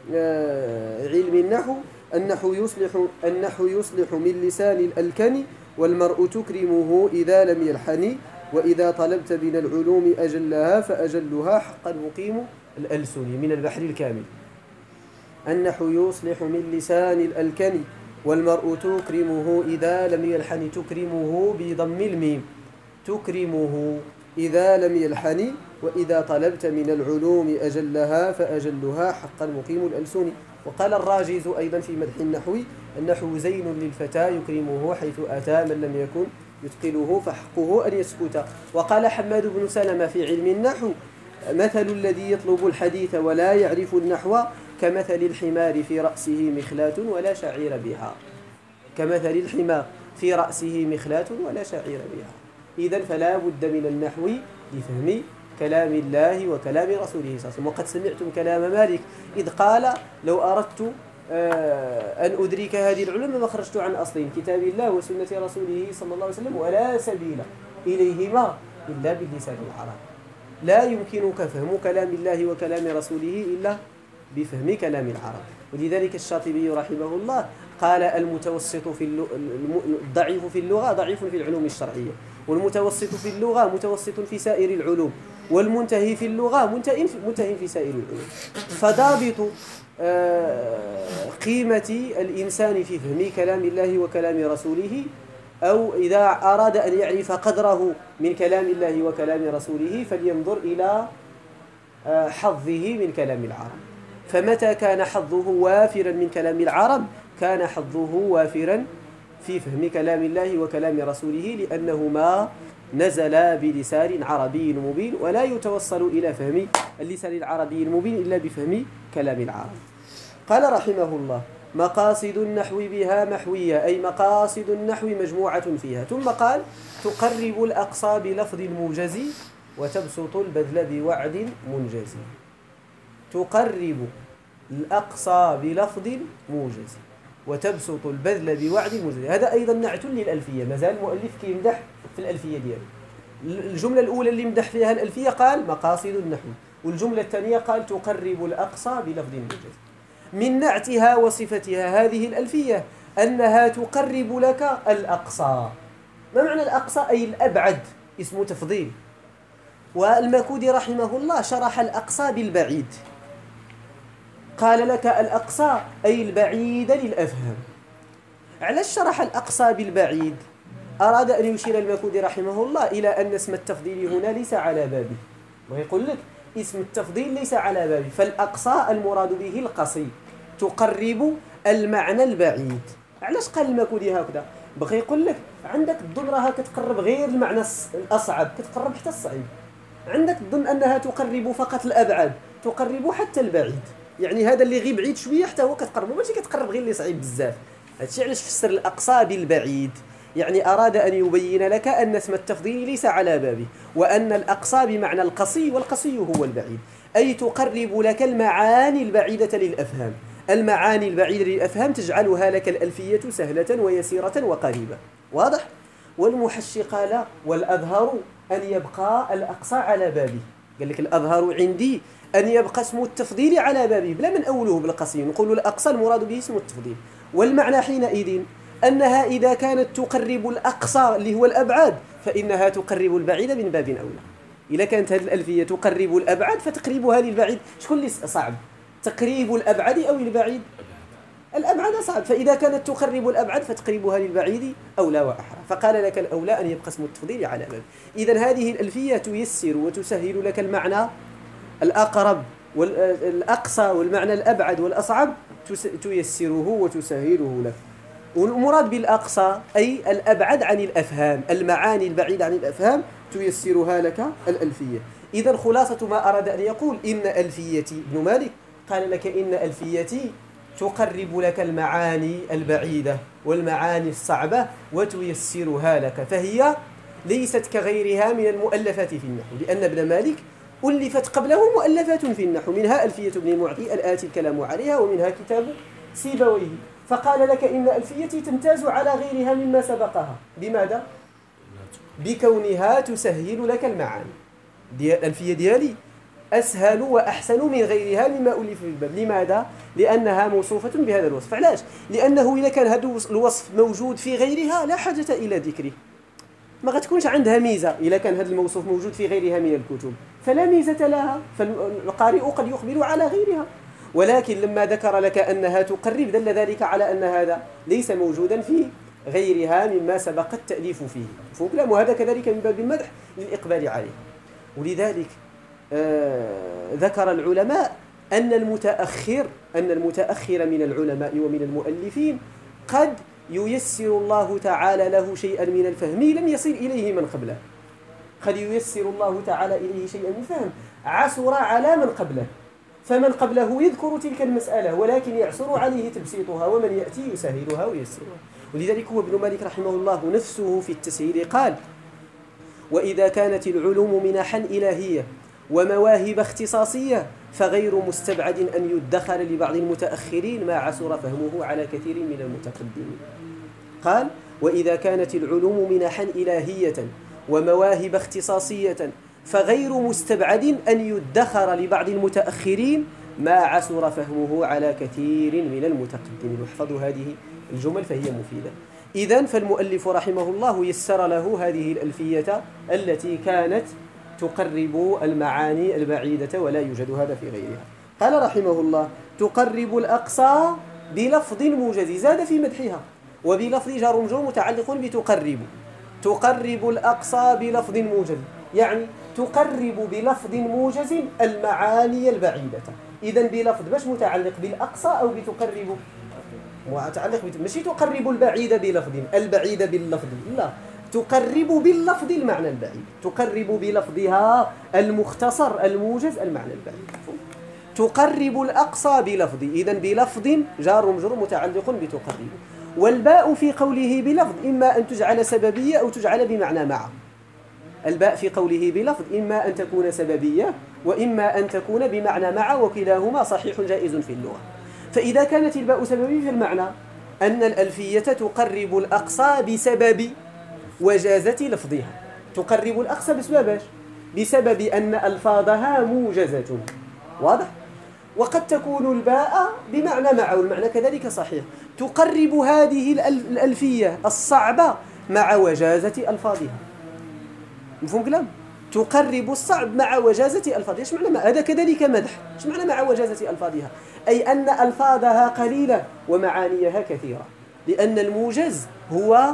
علم النحو النحو يصلح من لسان الألكن والمرء تكرمه إذا لم يلحن وإذا طلبت من العلوم أجلها فأجلها حقا مقيم الألسن من البحر الكامل. النحو يصلح من لسان الألكن والمرء تكرمه إذا لم يلحن، تكرمه بضم الميم، تكرمه إذا لم يلحن وإذا طلبت من العلوم أجلها فأجلها حقا مقيم الألسن. وقال الراجز أيضا في مدح النحو زين للفتى يكرمه حيث أتى من لم يكن يتقنه فحقه أن يسكت. وقال حماد بن سلمة في علم النحو مثل الذي يطلب الحديث ولا يعرف النحو كمثل الحمار في رأسه مخلاة ولا شعير بها، كمثل الحمار في رأسه مخلاة ولا شعير بها. إذن فلا بد من النحو لفهم كلام الله وكلام رسوله صلى الله عليه وسلم. وقد سمعتم كلام مالك إذ قال لو أردت أن أدرك هذه العلوم ما خرجت عن أصلين كتاب الله وسنة رسوله صلى الله عليه وسلم ولا سبيل إليهما إلا باللسان العربي. لا يمكنك فهم كلام الله وكلام رسوله إلا بفهم كلام العرب. ولذلك الشاطبي رحمه الله قال المتوسط في الضعيف في اللغة ضعيف في العلوم الشرعية، والمتوسط في اللغة متوسط في سائر العلوم، والمنتهي في اللغة منتهي في سائر العلوم. فضابط قيمة الإنسان في فهم كلام الله وكلام رسوله، أو إذا أراد أن يعرف قدره من كلام الله وكلام رسوله فلينظر إلى حظه من كلام العرب. فمتى كان حظه وافرا من كلام العرب كان حظه وافرا في فهم كلام الله وكلام رسوله، لأنهما نزل بلسان عربي مبين، ولا يتوصل إلى فهم اللسان العربي المبين إلا بفهم كلام العرب. قال رحمه الله مقاصد النحو بها محوية، أي مقاصد النحو مجموعة فيها. ثم قال تقرب الأقصى بلفظ موجز وتبسط البذل بوعد منجز. تقرب الأقصى بلفظ موجز وتبسط البذل بوعد منجز. هذا أيضا نعت للألفية، مازال المؤلف كيمدح في الألفية دياله. الجملة الأولى اللي مدح فيها الألفية قال مقاصد النحو، والجملة الثانية قال تقرب الأقصى بلفظ موجز. من نعتها وصفتها هذه الألفية أنها تقرب لك الأقصى. ما معنى الأقصى؟ أي الأبعد، اسم تفضيل. والمكودي رحمه الله شرح الأقصى بالبعيد، قال لك الأقصى أي البعيد للأفهام. علاش شرح الأقصى بالبعيد؟ أراد أن يشير المكودي رحمه الله إلى أن اسم التفضيل هنا ليس على بابه، ويقول لك اسم التفضيل ليس على بابه، فالأقصى المراد به القصي، تقرب المعنى البعيد. علاش قال المكودي هكذا؟ بغى يقول لك عندك الظن راها كتقرب غير المعنى الأصعب، كتقرب حتى الصعيب. عندك الظن أنها تقرب فقط الأبعد، تقرب حتى البعيد. يعني هذا اللي غير بعيد شويه حتى هو كتقربه، ماشي كتقرب غير اللي صعيب بزاف. هادشي علاش فسر الأقصى بالبعيد. يعني أراد أن يبين لك أن اسم التفضيل ليس على بابه، وأن الأقصى بمعنى القصي، والقصي هو البعيد، أي تقرب لك المعاني البعيدة للأفهام. المعاني البعيدة للأفهام تجعلها لك الألفية سهلة ويسيرة وقريبة. واضح؟ والمحشي قال والأظهر أن يبقى الأقصى على بابه. قال لك الأظهر عندي أن يبقى اسم التفضيل على بابه بلا من أوله بالقصي، نقول الأقصى المراد به اسم التفضيل. والمعنى حينئذ أنها إذا كانت تقرب الأقصى اللي هو الأبعاد فإنها تقرب البعيد من باب أولى. إذا كانت هذه الألفية تقرب الأبعد فتقريبها للبعيد شكون اللي صعب؟ تقريب الأبعد أو البعيد؟ الأبعد صعب، فإذا كانت تقرب الأبعد فتقريبها للبعيد أولى وأحرى، فقال لك الأولى أن يبقى اسم التفضيل على باب. إذن هذه الألفية تيسر وتسهل لك المعنى الأقرب والأقصى والمعنى الأبعد والأصعب، تيسره وتسهله لك. والمراد بالأقصى أي الأبعد عن الأفهام، المعاني البعيدة عن الأفهام تيسرها لك الألفية. إذن خلاصة ما أراد أن يقول إن ألفيتي ابن مالك قال لك إن ألفيتي تقرب لك المعاني البعيدة والمعاني الصعبة وتيسرها لك، فهي ليست كغيرها من المؤلفات في النحو، لأن ابن مالك ألفت قبله مؤلفات في النحو، منها ألفية ابن المعطي الآتي الكلام عليها، ومنها كتاب سيبويه. فقال لك إن ألفيتي تمتاز على غيرها مما سبقها. بماذا؟ بكونها تسهل لك المعاني. الألفية ديالي أسهل وأحسن من غيرها مما ألف في الباب. لماذا؟ لأنها موصوفة بهذا الوصف. علاش؟ لأنه إذا كان هذا الوصف موجود في غيرها لا حاجة إلى ذكره، ما غتكونش عندها ميزة. إذا كان هذا الموصوف موجود في غيرها من الكتب فلا ميزة لها، فالقارئ قد يقبل على غيرها. ولكن لما ذكر لك أنها تقرب دل ذلك على أن هذا ليس موجودا في غيرها مما سبق التأليف فيه. فكلام وهذا كذلك من باب المدح للإقبال عليه. ولذلك ذكر العلماء أن المتأخر من العلماء ومن المؤلفين قد ييسر الله تعالى له شيئا من الفهم لم يصل إليه من قبله. قد ييسر الله تعالى إليه شيئا من الفهم عسر على من قبله، فمن قبله يذكر تلك المسألة ولكن يعسر عليه تبسيطها، ومن يأتي يسهلها ويسرها. ولذلك هو ابن مالك رحمه الله نفسه في التسهيل قال: وإذا كانت العلوم منحا إلهية ومواهب اختصاصية فغير مستبعد أن يدخر لبعض المتأخرين ما عسر فهمه على كثير من المتقدمين. قال: وإذا كانت العلوم منحا إلهية ومواهب اختصاصية فغير مستبعد أن يدخر لبعض المتأخرين ما عسر فهمه على كثير من المتقدمين. واحفظوا هذه الجمل فهي مفيدة. إذن فالمؤلف رحمه الله يسر له هذه الألفية التي كانت تقرب المعاني البعيدة ولا يوجد هذا في غيرها. قال رحمه الله: تقرب الأقصى بلفظ موجز، زاد في مدحها، وبلفظ جار ومجرور متعلق بتقرب. تقرب الأقصى بلفظ موجز، يعني تقرب بلفظ موجز المعاني البعيدة. إذن بلفظ باش متعلق بالأقصى أو بتقرب؟ متعلق ماشي تقرب البعيد بلفظ، البعيد باللفظ، لا، تقرب باللفظ المعنى البعيد، تقرب بلفظها المختصر الموجز المعنى البعيد. تقرب الأقصى بلفظ، إذن بلفظ جار ومجرور متعلق بتقرب. والباء في قوله بلفظ إما أن تجعل سببية أو تجعل بمعنى مع. الباء في قوله بلفظ إما أن تكون سببية وإما أن تكون بمعنى مع، وكلاهما صحيح جائز في اللغة. فإذا كانت الباء سببية في المعنى أن الألفية تقرب الأقصى بسبب وجازة لفظها. تقرب الأقصى بسبب أن ألفاظها موجزة. واضح؟ وقد تكون الباء بمعنى مع، والمعنى كذلك صحيح. تقرب هذه الألفية الصعبة مع وجازة ألفاظها. مفهوم كلام؟ تقرب الصعب مع وجازة ألفاظها. ايش معنى هذا كذلك مدح؟ ايش معنى مع وجازة ألفاظها؟ أي أن ألفاظها قليلة ومعانيها كثيرة، لأن الموجز هو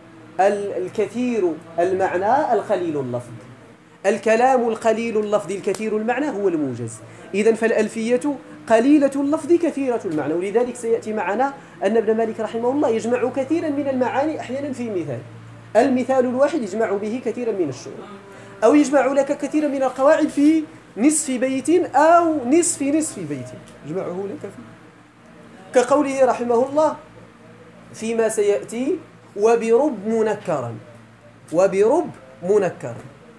الكثير المعنى القليل اللفظ. الكلام القليل اللفظ الكثير المعنى هو الموجز. إذن فالألفية قليلة اللفظ كثيرة المعنى. ولذلك سيأتي معنا أن ابن مالك رحمه الله يجمع كثيرا من المعاني أحيانا في مثال. المثال الواحد يجمع به كثيرا من الشروط، أو يجمع لك كثيرا من القواعد في نصف بيت أو نصف بيت يجمعه لك فيه. كقوله رحمه الله فيما سيأتي: وبرب منكرا، وبرب منكر،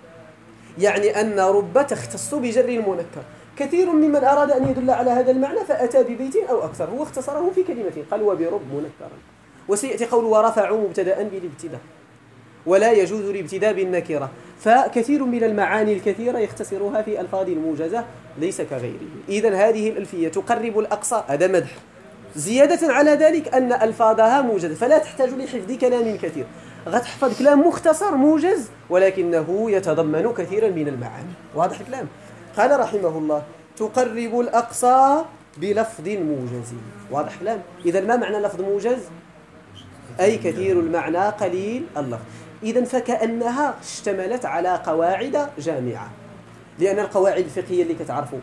يعني أن رب تختص بجر المنكر. كثير ممن أراد أن يدل على هذا المعنى فأتى ببيت أو أكثر، هو اختصره في كلمتين، قال وبرب منكرا. وسيأتي قول ورفعوا مبتدأ بالابتداء، ولا يجوز الابتداء بالنكرة. فكثير من المعاني الكثيرة يختصرها في ألفاظ موجزة ليس كغيره. إذن هذه الألفية تقرب الأقصى، هذا مدح. زيادة على ذلك أن ألفاظها موجزة، فلا تحتاج لحفظ كلام كثير، غتحفظ كلام مختصر موجز ولكنه يتضمن كثيرا من المعاني. واضح الكلام؟ قال رحمه الله تقرب الأقصى بلفظ موجز. واضح الكلام؟ إذا ما معنى لفظ موجز؟ أي كثير المعنى قليل اللفظ. إذن فكأنها اشتملت على قواعد جامعة، لأن القواعد الفقهية اللي كتعرفوا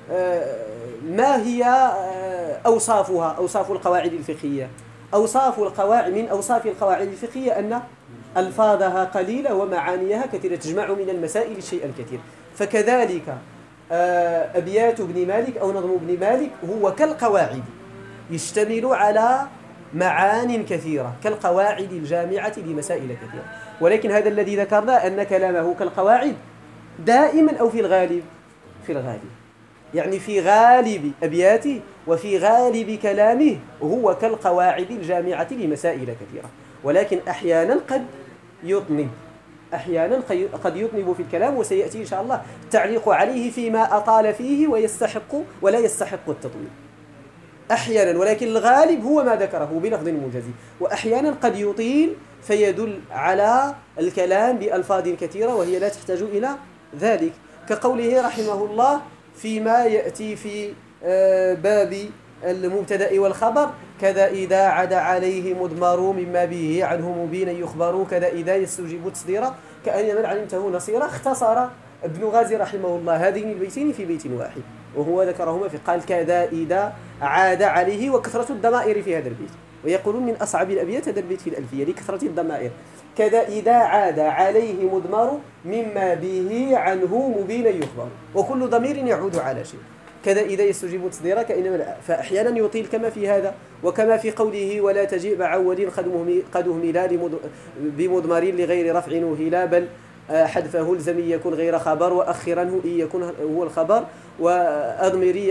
ما هي أوصافها؟ أوصاف القواعد الفقهية، أوصاف القواعد من أوصاف القواعد الفقهية أن ألفاظها قليلة ومعانيها كثيرة، تجمع من المسائل الشيء الكثير. فكذلك أبيات ابن مالك أو نظم ابن مالك هو كالقواعد، يشتمل على معان كثيرة كالقواعد الجامعة لمسائل كثيرة. ولكن هذا الذي ذكرنا أن كلامه كالقواعد دائما أو في الغالب، في الغالب يعني في غالب أبياته وفي غالب كلامه هو كالقواعد الجامعة لمسائل كثيرة. ولكن أحيانا قد يطنب، أحيانا قد يطنب في الكلام، وسيأتي إن شاء الله التعليق عليه فيما أطال فيه ويستحق ولا يستحق التطويل أحيانا. ولكن الغالب هو ما ذكره بلفظ موجز، وأحيانا قد يطيل فيدل على الكلام بألفاظ كثيرة وهي لا تحتاج إلى ذلك، كقوله رحمه الله فيما يأتي في باب المبتدأ والخبر: كذا إذا عدا عليه مضمر مما به عنه مبين يخبر، كذا إذا يستجيب تصديرا كأن من علمته نصيرا. اختصر ابن غازي رحمه الله هذين البيتين في بيت واحد، وهو ذكرهما في قال كذا إذا عاد عليه، وكثرة الضمائر في هذا البيت، ويقولون من أصعب الأبيات هذا البيت في الألفية لكثرة الضمائر. كذا إذا عاد عليه مضمر مما به عنه مبين يخبر، وكل ضمير يعود على شيء. كذا إذا يستجيب تصديرا كأنما، فأحيانا يطيل كما في هذا، وكما في قوله ولا تجيء بعول قد أهملا بمضمر لغير رفع وهلا، بل حذفه الزمي يكون غير خبر، وأخرنه إن يكون هو الخبر، وأضمري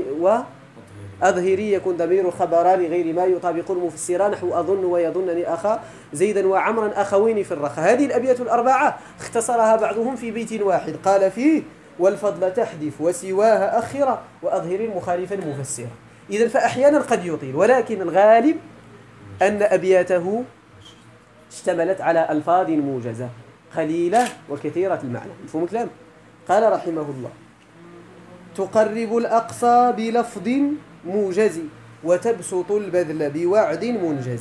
يكون ضمير خبر لغير ما يطابق المفسران، نحو أظن ويظنني أخا زيدا وعمرا أخوين في الرخاء. هذه الأبيات الأربعة اختصرها بعضهم في بيت واحد، قال فيه والفضل تحذف وسواها أخرة وأظهر المخالف المفسرة. إذن فأحيانا قد يطيل، ولكن الغالب أن أبياته اشتملت على ألفاظ موجزة قليلة وكثيرة المعنى. مفهوم الكلام؟ قال رحمه الله تقرب الأقصى بلفظ موجز وتبسط البذل بوعد منجز.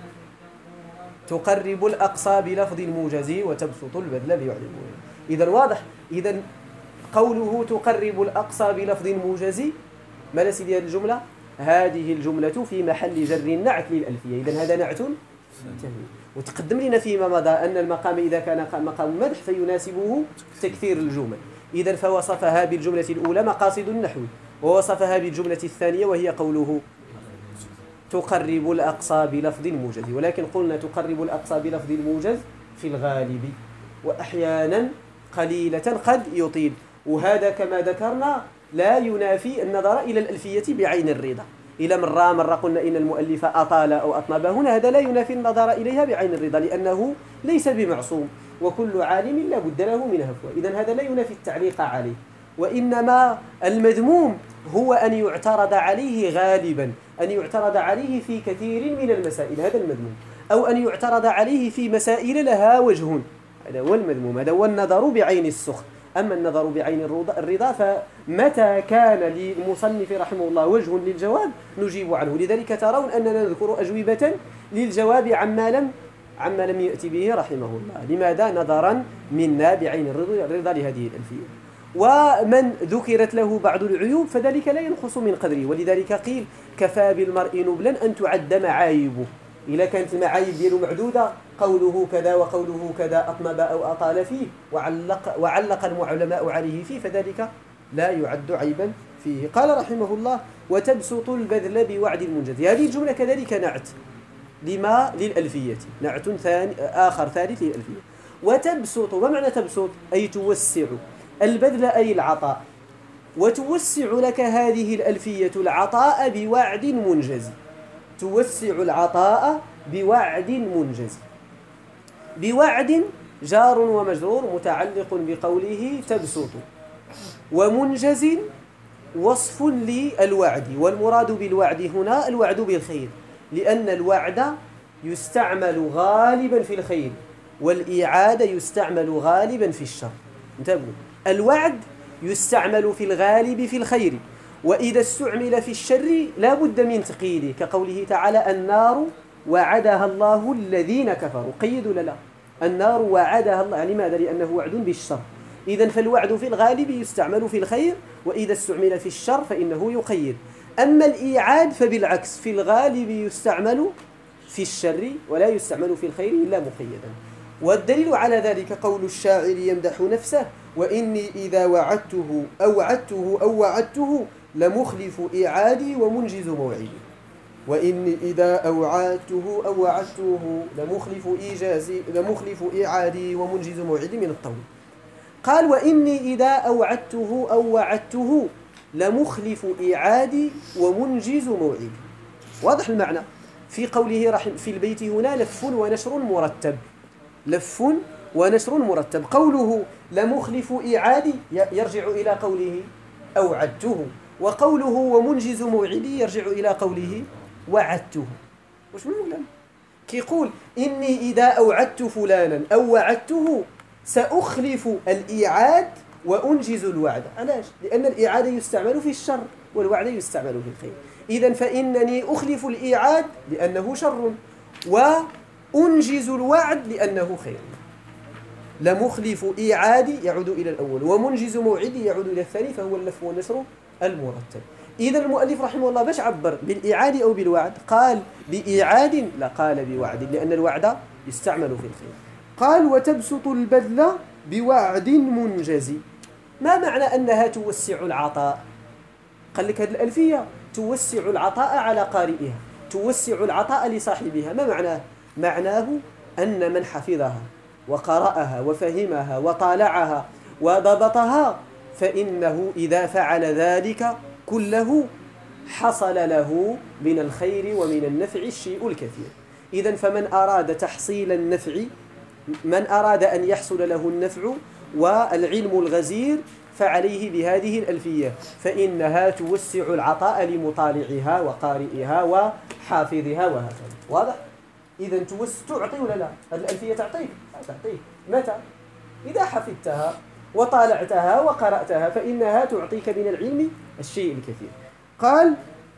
تقرب الأقصى بلفظ موجز وتبسط البذل بوعد منجز. إذن واضح، إذن قوله تقرب الأقصى بلفظ موجز، ما نسي هذه الجملة؟ هذه الجملة في محل جر نعت للألفية. إذن هذا نعت تهميل. وتقدم لنا فيما مضى أن المقام إذا كان مقام مدح فيناسبه تكثير الجمل. إذن فوصفها بالجملة الأولى مقاصد النحو، ووصفها بالجملة الثانية وهي قوله تقرب الأقصى بلفظ موجز. ولكن قلنا تقرب الأقصى بلفظ موجز في الغالب، وأحيانا قليلة قد يطيل، وهذا كما ذكرنا لا ينافي النظر إلى الألفية بعين الرضا. إلى مرة قلنا إن المؤلف أطال أو أطنب، هنا هذا لا ينافي النظر إليها بعين الرضا، لأنه ليس بمعصوم، وكل عالم لا بد له من هفوة. إذن هذا لا ينافي التعليق عليه، وإنما المذموم هو أن يعترض عليه غالبا، أن يعترض عليه في كثير من المسائل، هذا المذموم، أو أن يعترض عليه في مسائل لها وجه، هذا هو المذموم، هذا هو النظر بعين السخط. أما النظر بعين الرضا فمتى كان للمصنف رحمه الله وجه للجواب نجيب عنه. لذلك ترون أننا نذكر أجوبة للجواب عما لم يأتي به رحمه الله. لماذا؟ نظرا منا بعين الرضا لهذه الألفية. ومن ذكرت له بعض العيوب فذلك لا ينقص من قدره، ولذلك قيل كفى بالمرء نبلا أن تعد معايبه. إذا كانت المعايب ديالو معدودة، قوله كذا وقوله كذا أطنب أو أطال فيه وعلق العلماء عليه فيه، فذلك لا يعد عيبا فيه. قال رحمه الله وتبسط البذل بوعد المنجز. هذه الجملة كذلك نعت للألفية، نعت آخر ثالث للألفية. وتبسط، ما معنى تبسط؟ أي توسع، البذل أي العطاء، وتوسع لك هذه الألفية العطاء بوعد منجز، توسع العطاء بوعد منجز. بوعد جار ومجرور متعلق بقوله تبسط، ومنجز وصف للوعد، والمراد بالوعد هنا الوعد بالخير، لأن الوعد يستعمل غالبا في الخير، والإعادة يستعمل غالبا في الشر. انتبهوا، الوعد يستعمل في الغالب في الخير، وإذا استعمل في الشر لا بد من تقييده، كقوله تعالى النار وعدها الله الذين كفروا، قيد ولا لا؟ النار وعدها الله، لماذا؟ لأنه وعد بالشر. إذن فالوعد في الغالب يستعمل في الخير، وإذا استعمل في الشر فإنه يقيد. أما الإيعاد فبالعكس، في الغالب يستعمل في الشر ولا يستعمل في الخير إلا مقيدا. والدليل على ذلك قول الشاعر يمدح نفسه: وإني إذا وعدته لمخلف إيعادي ومنجز موعدي. وإني إذا وعدته لمخلف إيعادي ومنجز موعدي من الطول. قال: وإني إذا وعدته لمخلف إيعادي ومنجز موعدي. واضح المعنى في قوله في البيت هنا لف ونشر مرتب، لف ونشر مرتب. قوله لمخلف إيعادي يرجع إلى قوله أوعدته، وقوله ومنجز موعدي يرجع إلى قوله وعدته. وش من الكلام؟ كيقول إني إذا أوعدت فلانا أو وعدته سأخلف الإيعاد وأنجز الوعد. علاش؟ لأن الإيعاد يستعمل في الشر والوعد يستعمل في الخير. إذن فإنني أخلف الإيعاد لأنه شر، وأنجز الوعد لأنه خير. لمخلف إيعادي يعود إلى الأول، ومنجز موعدي يعود إلى الثاني، فهو اللف والنشر المرتب. إذا المؤلف رحمه الله باش عبر بالإيعاد أو بالوعد؟ قال بإيعاد، لا قال بوعد، لأن الوعد يستعمل في الخير. قال: وتبسط البذل بوعد منجز. ما معنى أنها توسع العطاء؟ قال لك هذه الألفية توسع العطاء على قارئها، توسع العطاء لصاحبها. ما معناه؟ معناه أن من حفظها وقرأها وفهمها وطالعها وضبطها فإنه إذا فعل ذلك كله حصل له من الخير ومن النفع الشيء الكثير. إذن فمن أراد تحصيل النفع، من أراد أن يحصل له النفع والعلم الغزير، فعليه بهذه الألفية، فإنها توسع العطاء لمطالعها وقارئها وحافظها وهكذا. واضح؟ إذن تعطي ولا لا؟ هذه الألفية تعطيك؟ تعطيك. متى؟ إذا حفظتها وطالعتها وقرأتها فإنها تعطيك من العلم الشيء الكثير. قال: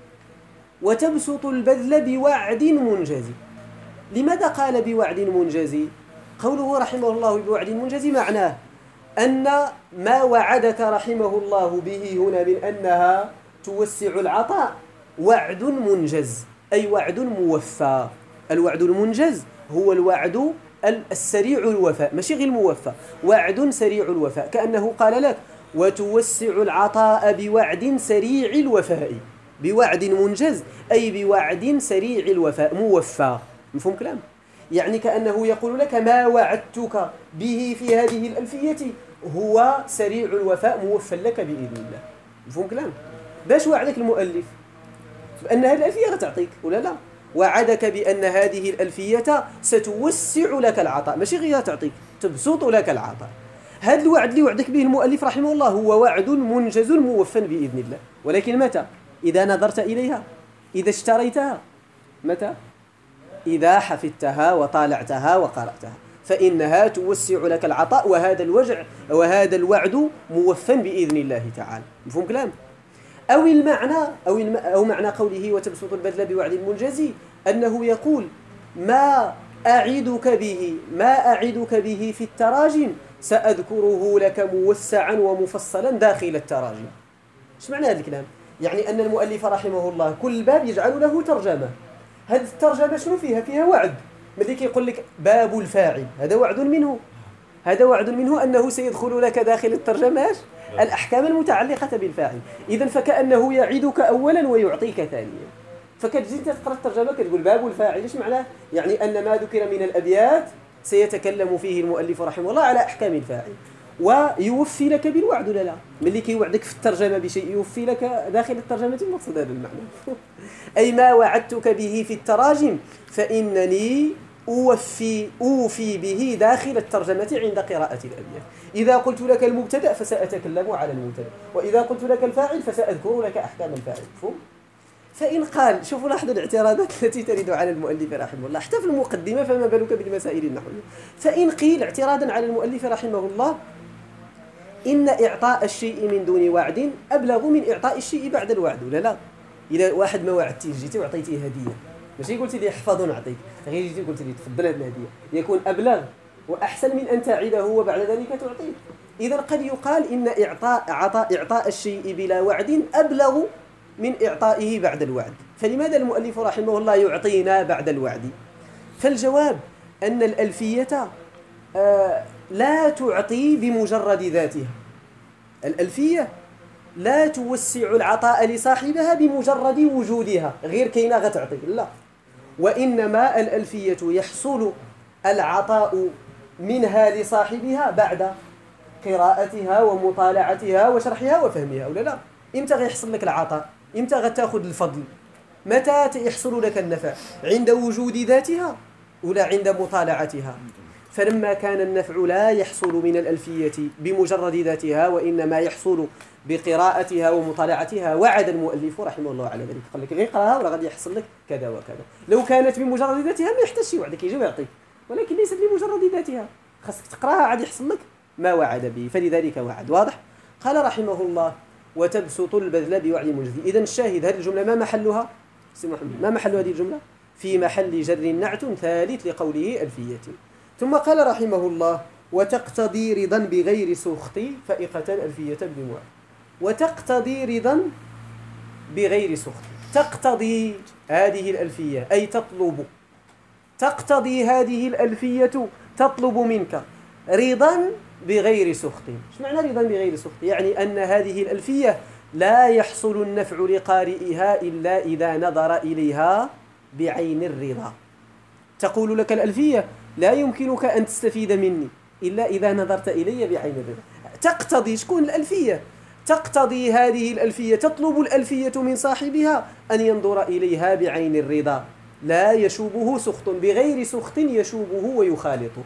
وتبسط البذل بوعد منجز. لماذا قال بوعد منجز؟ قوله رحمه الله بوعد منجز معناه أن ما وعدك رحمه الله به هنا من أنها توسع العطاء وعد منجز، أي وعد موفى. الوعد المنجز هو الوعد السريع الوفاء، ماشي غير الموفى، وعد سريع الوفاء. كأنه قال لك: وتوسع العطاء بوعد سريع الوفاء. بوعد منجز أي بوعد سريع الوفاء موفى. مفهوم كلام؟ يعني كأنه يقول لك ما وعدتك به في هذه الألفية هو سريع الوفاء موفى لك بإذن الله. مفهوم كلام؟ باش وعدك المؤلف بأن هذه الألفية غتعطيك ولا لا؟ وعدك بأن هذه الألفية ستوسع لك العطاء، ماشي غير تعطيك، تبسط لك العطاء. هذا الوعد اللي وعدك به المؤلف رحمه الله هو وعد منجز موفى بإذن الله، ولكن متى؟ إذا نظرت إليها، إذا اشتريتها. متى؟ إذا حفظتها وطالعتها وقرأتها فإنها توسع لك العطاء، وهذا الوعد موفى بإذن الله تعالى. مفهوم كلام؟ أو المعنى أو معنى قوله وتبسط البذل بوعد منجز أنه يقول ما أعدك به في التراجم سأذكره لك موسعا ومفصلا داخل التراجم. ايش معنى هذا الكلام؟ يعني أن المؤلف رحمه الله كل باب يجعل له ترجمة. هذه الترجمة شنو فيها؟ فيها وعد. ملي كيقول لك باب الفاعل، هذا وعد منه أنه سيدخل لك داخل الترجمات الأحكام المتعلقة بالفاعل. إذن فكأنه يعدك أولا ويعطيك ثانيا. فكتجي انت تقرا الترجمه كتقول باب الفاعل ايش معناه؟ يعني ان ما ذكر من الابيات سيتكلم فيه المؤلف رحمه الله على احكام الفاعل، ويوفي لك بالوعد ولا لا؟ ملي كيوعدك في الترجمه بشيء يوفي لك داخل الترجمه المقصود هذا المعنى. اي ما وعدتك به في التراجم فانني اوفي به داخل الترجمه عند قراءه الابيات. اذا قلت لك المبتدا فساتكلم على المبتدا، واذا قلت لك الفاعل فساذكر لك احكام الفاعل. مفهوم؟ فإن قال، شوفوا لاحظوا الاعتراضات التي ترد على المؤلف رحمه الله حتى في المقدمة، فما بالك بالمسائل النحوية. فإن قيل اعتراضا على المؤلف رحمه الله إن إعطاء الشيء من دون وعد أبلغ من إعطاء الشيء بعد الوعد، ولا لا؟ إذا واحد ما وعدتيه جيتي وعطيتيه هدية، ماشي قلت لي احفظ ونعطيك، غير جيتي قلت لي تفضل هذه الهدية، يكون أبلغ وأحسن من أن تعده وبعد ذلك تعطيه. إذا قد يقال إن إعطاء الشيء بلا وعد أبلغ من إعطائه بعد الوعد. فلماذا المؤلف رحمه الله يعطينا بعد الوعد؟ فالجواب أن الألفية لا تعطي بمجرد ذاتها. الألفية لا توسع العطاء لصاحبها بمجرد وجودها، غير كينا غتعطي، لا. وإنما الألفية يحصل العطاء منها لصاحبها بعد قراءتها ومطالعتها وشرحها وفهمها، ولا لا؟ إمتى غيحصل لك العطاء؟ إمتى غتاخذ الفضل؟ متى يحصل لك النفع؟ عند وجود ذاتها ولا عند مطالعتها؟ فلما كان النفع لا يحصل من الألفية بمجرد ذاتها، وإنما يحصل بقراءتها ومطالعتها، وعد المؤلف رحمه الله على ذلك، قال لك غير قراها ولا غادي يحصل لك كذا وكذا. لو كانت بمجرد ذاتها ما يحتاجش يوعدك، يجي ويعطيك، ولكن ليست بمجرد ذاتها، خاصك تقراها عاد يحصل لك ما وعد به، فلذلك وعد. واضح؟ قال رحمه الله وتبسط البذل بوعد مجزي. إذن الشاهد هذه الجملة ما محلها؟ سي محمد، ما محل هذه الجملة؟ في محل جر نعت ثالث لقوله ألفية. ثم قال رحمه الله وتقتضي رضا بغير سخط فائقة ألفية بموعد. وتقتضي رضا بغير سخط، تقتضي هذه الألفية أي تطلب، تقتضي هذه الألفية تطلب منك رضا بغير سخط. ايش معنى رضا بغير سخط؟ يعني أن هذه الألفية لا يحصل النفع لقارئها إلا إذا نظر إليها بعين الرضا. تقول لك الألفية لا يمكنك أن تستفيد مني إلا إذا نظرت إلي بعين الرضا. تقتضي، شكون الألفية؟ تقتضي هذه الألفية، تطلب الألفية من صاحبها أن ينظر إليها بعين الرضا، لا يشوبه سخط، بغير سخط يشوبه ويخالطه.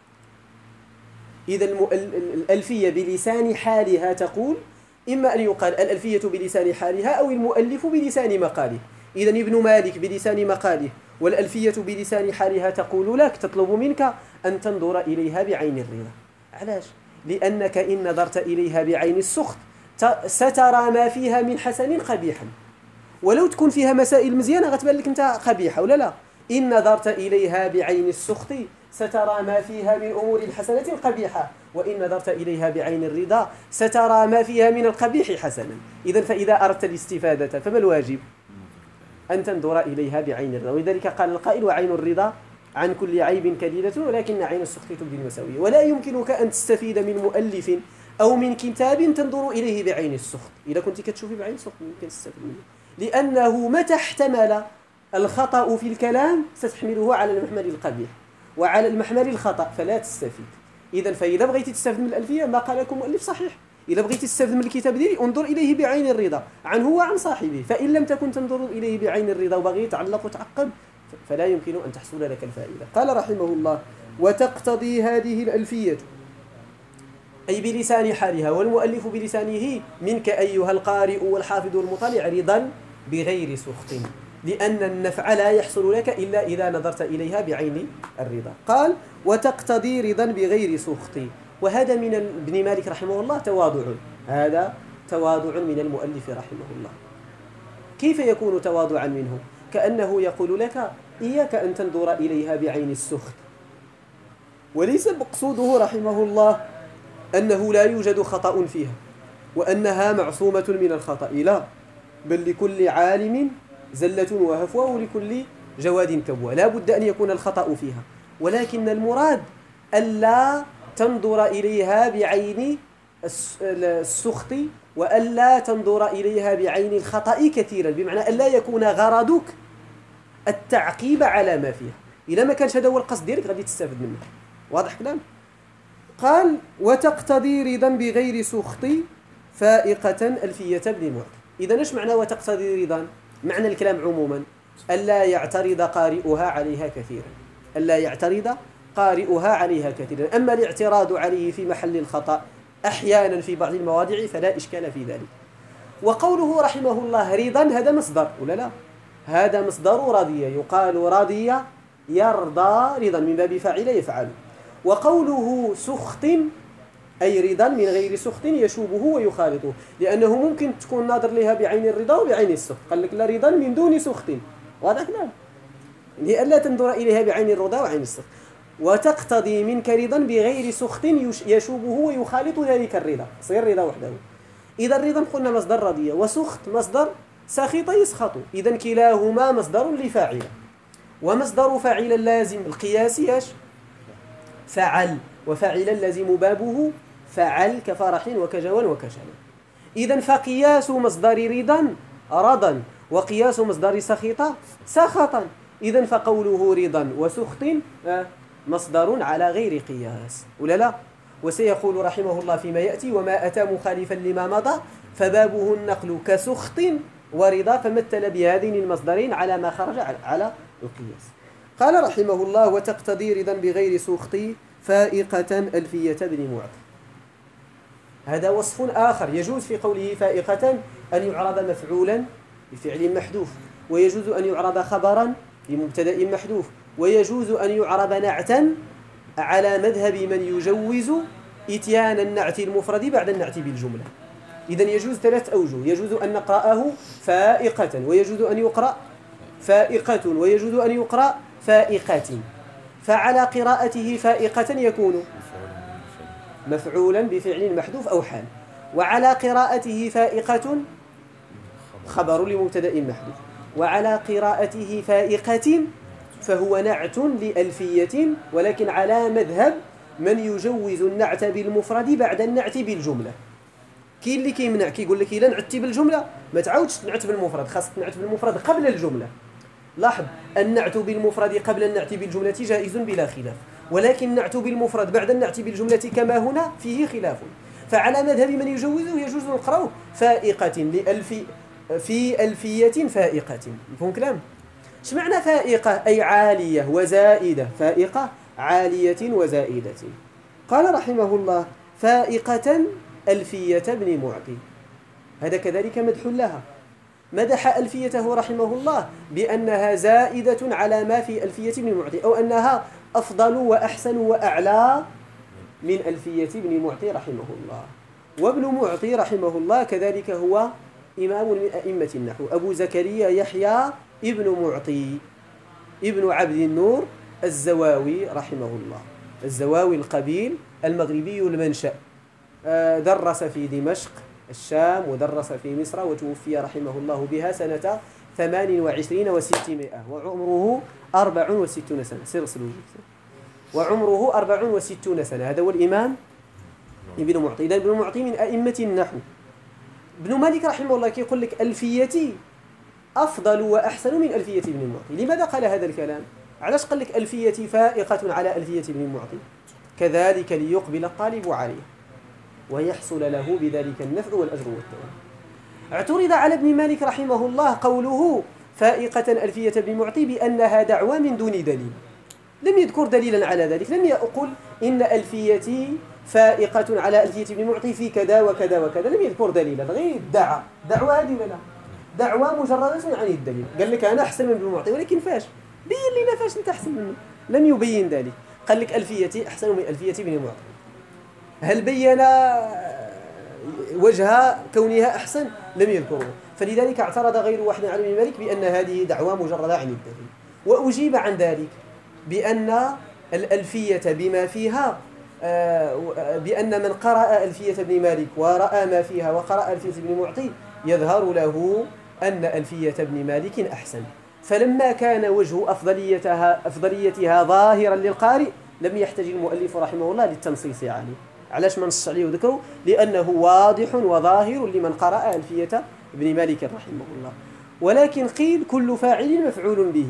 إذا الألفية بلسان حالها تقول، إما أن يقال الألفية بلسان حالها أو المؤلف بلسان مقاله. إذا ابن مالك بلسان مقاله والألفية بلسان حالها تقول لك، تطلب منك أن تنظر إليها بعين الرضا. علاش؟ لأنك إن نظرت إليها بعين السخط سترى ما فيها من حسن قبيحا، ولو تكون فيها مسائل مزيانة غتبان لك أنت قبيحة، ولا لا؟ إن نظرت إليها بعين السخط سترى ما فيها من أمور الحسنة قبيحة، وإن نظرت إليها بعين الرضا سترى ما فيها من القبيح حسنا. إذن فإذا أردت الاستفادة فما الواجب؟ أن تنظر إليها بعين الرضا. ولذلك قال القائل وعين الرضا عن كل عيب كليلة ولكن عين السخط تبدي المساوية. ولا يمكنك أن تستفيد من مؤلف أو من كتاب تنظر إليه بعين السخط. إذا كنت كتشوفي بعين السخط ممكن تستفيد منه، لأنه متى احتمل الخطأ في الكلام ستحمله على المحمل القبيح وعلى المحمل الخطأ فلا تستفيد. إذن فإذا بغيتي تستفيد من الألفية ما قال لكم مؤلف صحيح، إذا بغيتي تستفيد من الكتاب ديالي انظر إليه بعين الرضا عنه وعن صاحبه. فإن لم تكن تنظر إليه بعين الرضا وبغي يتعلق وتعقب فلا يمكن أن تحصل لك الفائدة. قال رحمه الله وتقتضي هذه الألفية أي بلسان حالها والمؤلف بلسانه منك أيها القارئ والحافظ والمطلع رضا بغير سخط، لأن النفع لا يحصل لك إلا إذا نظرت إليها بعين الرضا. قال وتقتضي رضا بغير سخط. وهذا من ابن مالك رحمه الله تواضع، هذا تواضع من المؤلف رحمه الله. كيف يكون تواضعا منه؟ كأنه يقول لك إياك أن تنظر إليها بعين السخط، وليس مقصوده رحمه الله أنه لا يوجد خطأ فيها وأنها معصومة من الخطأ، لا، بل لكل عالم زلة وهفوة ولكل جواد كبوة، لا بد أن يكون الخطأ فيها، ولكن المراد ألا تنظر إليها بعين السخط وألا تنظر إليها بعين الخطأ كثيرا، بمعنى ألا يكون غرضك التعقيب على ما فيها. إذا ما كانش هذا هو القصد ديالك غادي تستافد منه. واضح كلام؟ قال وتقتضي رضا بغير سخط فائقة ألفية ابن معطي. إذا ايش معنى وتقتضي رضا؟ معنى الكلام عموما ألا يعترض قارئها عليها كثيرا، ألا يعترض قارئها عليها كثيرا. أما الاعتراض عليه في محل الخطأ أحيانا في بعض المواضع فلا إشكال في ذلك. وقوله رحمه الله رضا هذا مصدر ولا لا؟ هذا مصدر رضي، يقال رضي يرضى رضا من باب فاعل يفعل. وقوله سخط أي رضا من غير سخط يشوبه ويخالطه، لأنه ممكن تكون ناظر لها بعين الرضا وبعين السخط. قال لك لا رضا من دون سخط، واضح كلام؟ لئلا تنظر إليها بعين الرضا وعين السخط. وتقتضي منك رضا بغير سخط يشوبه ويخالط ذلك الرضا، صير رضا وحده. إذا الرضا قلنا مصدر رضي، وسخط مصدر سخط يسخط، إذا كلاهما مصدر لفاعل. ومصدر فاعل اللازم القياسي فعل، وفاعل اللازم بابه فعل كفرح وكجوان وكشل. إذا فقياس مصدر رضا رضا، وقياس مصدر سخط سخطا. إذا فقوله رضا وسخط مصدر على غير قياس ولا لا؟ وسيقول رحمه الله فيما يأتي وما أتى مخالفا لما مضى فبابه النقل كسخط ورضا، فمثل بهذين المصدرين على ما خرج على القياس. قال رحمه الله وتقتضي رضا بغير سخط فائقة ألفية ابن معطي. هذا وصف آخر. يجوز في قوله فائقة أن يعرض مفعولا بفعل محذوف، ويجوز أن يعرض خبرا بمبتدأ محذوف، ويجوز أن يعرض نعتا على مذهب من يجوز إتيان النعت المفرد بعد النعت بالجملة. إذا يجوز ثلاث أوجه. يجوز أن نقرأه فائقة، ويجوز أن يقرأ فائقة، ويجوز أن يقرأ فائقة. فعلى قراءته فائقة يكون مفعولا بفعل محذوف أو حال، وعلى قراءته فائقة خبر لمبتدأ محذوف، وعلى قراءته فائقة فهو نعت لألفية ولكن على مذهب من يجوز النعت بالمفرد بعد النعت بالجملة. كاين اللي كيمنع كيقول لك إلا نعتي بالجملة ما تعاودش تنعت بالمفرد، خاصك تنعت بالمفرد قبل الجملة. لاحظ النعت بالمفرد قبل النعت بالجملة جائز بلا خلاف، ولكن النعت بالمفرد بعد النعت بالجملة كما هنا فيه خلاف. فعلى مذهب من يجوزه يجوز نقرأه فائقة في ألفية فائقة. مفهوم كلام؟ ايش معنى فائقة؟ أي عالية وزائدة. فائقة عالية وزائدة. قال رحمه الله فائقة ألفية ابن معطي، هذا كذلك مدح لها. مدح ألفيته رحمه الله بأنها زائدة على ما في ألفية ابن معطي، أو أنها أفضل وأحسن وأعلى من ألفية ابن معطي رحمه الله. وابن معطي رحمه الله كذلك هو إمام من أئمة النحو، أبو زكريا يحيى ابن معطي ابن عبد النور الزواوي رحمه الله. الزواوي القبيل المغربي المنشأ، درس في دمشق الشام ودرس في مصر، وتوفي رحمه الله بها سنة 28 و600 وعمره 64 سنة. سرسلوا وعمره 64 سنة. هذا هو الإمام ابن معطي. إذا ابن معطي من أئمة النحو. ابن مالك رحمه الله يقول لك ألفيتي أفضل وأحسن من ألفية ابن معطي. لماذا قال هذا الكلام؟ علاش قال لك ألفيتي فائقة على ألفية ابن معطي؟ كذلك ليقبل الطالب عليه ويحصل له بذلك النفع والأجر والثواب. اعترض على ابن مالك رحمه الله قوله فائقة ألفية ابن معطي بأنها دعوى من دون دليل. لم يذكر دليلا على ذلك، لم يقل إن ألفيتي فائقة على ألفية ابن معطي في كذا وكذا وكذا، لم يذكر دليلا، غير دعوى هذه ولا دعوى مجردة عن الدليل. قال لك أنا أحسن من ابن معطي، ولكن فاش؟ بين لنا فاش أنت أحسن منه. لم يبين ذلك. قال لك ألفيتي أحسن من ألفية ابن معطي. هل بين وجه كونها أحسن؟ لم يذكره. فلذلك اعترض غير واحد على ابن مالك بأن هذه دعوى مجردة عن الدليل. وأجيب عن ذلك بأن الألفية بما فيها، بأن من قرأ ألفية ابن مالك ورأى ما فيها وقرأ ألفية ابن معطي يظهر له أن ألفية ابن مالك أحسن. فلما كان وجه أفضليتها ظاهرا للقارئ لم يحتاج المؤلف رحمه الله للتنصيص عليه. علاش ما نصش عليه وذكره؟ لأنه واضح وظاهر لمن قرأ ألفية ابن مالك رحمه الله. ولكن قيل كل فاعل مفعول به،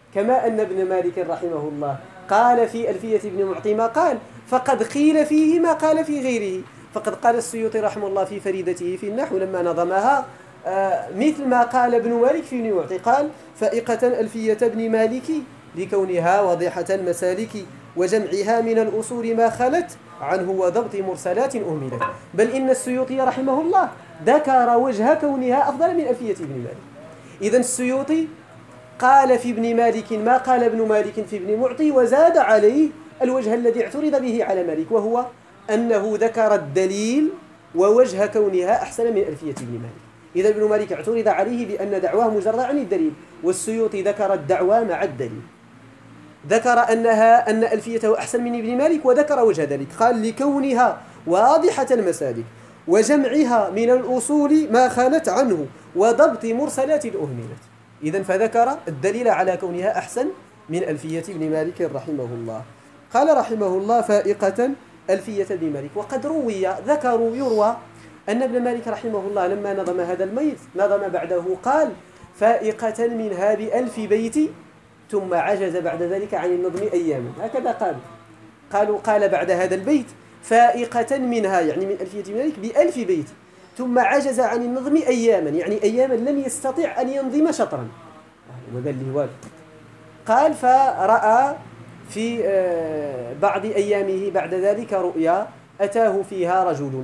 كما أن ابن مالك رحمه الله قال في ألفية ابن معطي ما قال، فقد قيل فيه ما قال في غيره. فقد قال السيوطي رحمه الله في فريدته في النحو لما نظمها مثل ما قال ابن مالك في ابن معطي، قال: فائقة ألفية ابن مالك لكونها واضحة المسالك وجمعها من الأصول ما خلت عنه وضبط مرسلات أهملت. بل إن السيوطي رحمه الله ذكر وجه كونها أفضل من ألفية ابن مالك. إذن السيوطي قال في ابن مالك ما قال ابن مالك في ابن معطي، وزاد عليه الوجه الذي اعترض به على مالك، وهو أنه ذكر الدليل ووجه كونها أحسن من ألفية ابن مالك. إذا ابن مالك اعترض عليه بأن دعواه مجرد عن الدليل، والسيوطي ذكر الدعوى مع الدليل، ذكر أن ألفيته أحسن من ابن مالك وذكر وجه ذلك، قال: لكونها واضحة المسالك وجمعها من الأصول ما خانت عنه وضبط مرسلات أهملت. إذن فذكر الدليل على كونها أحسن من ألفية ابن مالك رحمه الله. قال رحمه الله: فائقة ألفية ابن مالك. وقد يروى أن ابن مالك رحمه الله لما نظم هذا الميت نظم بعده قال: فائقة منها ب1000 بيت، ثم عجز بعد ذلك عن النظم أياما. هكذا قال بعد هذا البيت: فائقة منها، يعني من ألفية ابن مالك، ب1000 بيت، ثم عجز عن النظم أياما، يعني أياما لم يستطع أن ينظم شطرا. ما قال لي والو. قال: فرأى في بعض أيامه بعد ذلك رؤيا أتاه فيها رجل